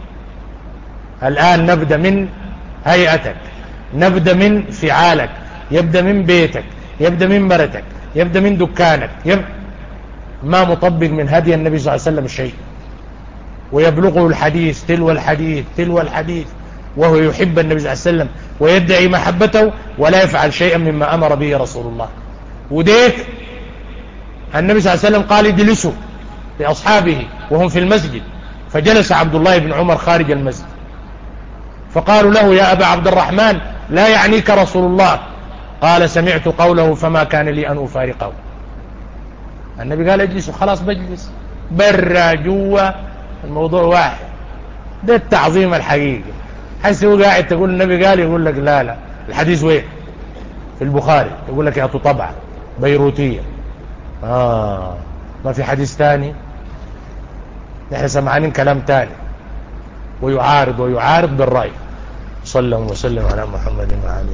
الآن نبدأ من هيئتك، نبدأ من فعالك، يبدأ من بيتك، يبدأ من مرتك، يبدأ من دكانك. يبدأ ما مطبق من هدي النبي صلى الله عليه وسلم شيء، ويبلغه الحديث تلو الحديث تلو الحديث وهو يحب النبي صلى الله عليه وسلم ويدعي محبته ولا يفعل شيئا مما أمر به رسول الله. وديك النبي صلى الله عليه وسلم قال اجلسوا لأصحابه وهم في المسجد، فجلس عبد الله بن عمر خارج المسجد فقالوا له يا أبا عبد الرحمن لا يعنيك رسول الله؟ قال سمعت قوله فما كان لي أن أفارقه. النبي قال اجلسوا، خلاص بجلس. برا جوا الموضوع واحد. ده التعظيم الحقيقي. حيث هو قاعد تقول النبي قال يقول لك لا لا الحديث وين؟ في البخاري. يقول لك يا طبعا بيروتية. آه ما في حديث تاني؟ نحن سمعانين كلام تاني ويعارض ويعارض بالرأي. صلى الله وسلم على محمد وعلى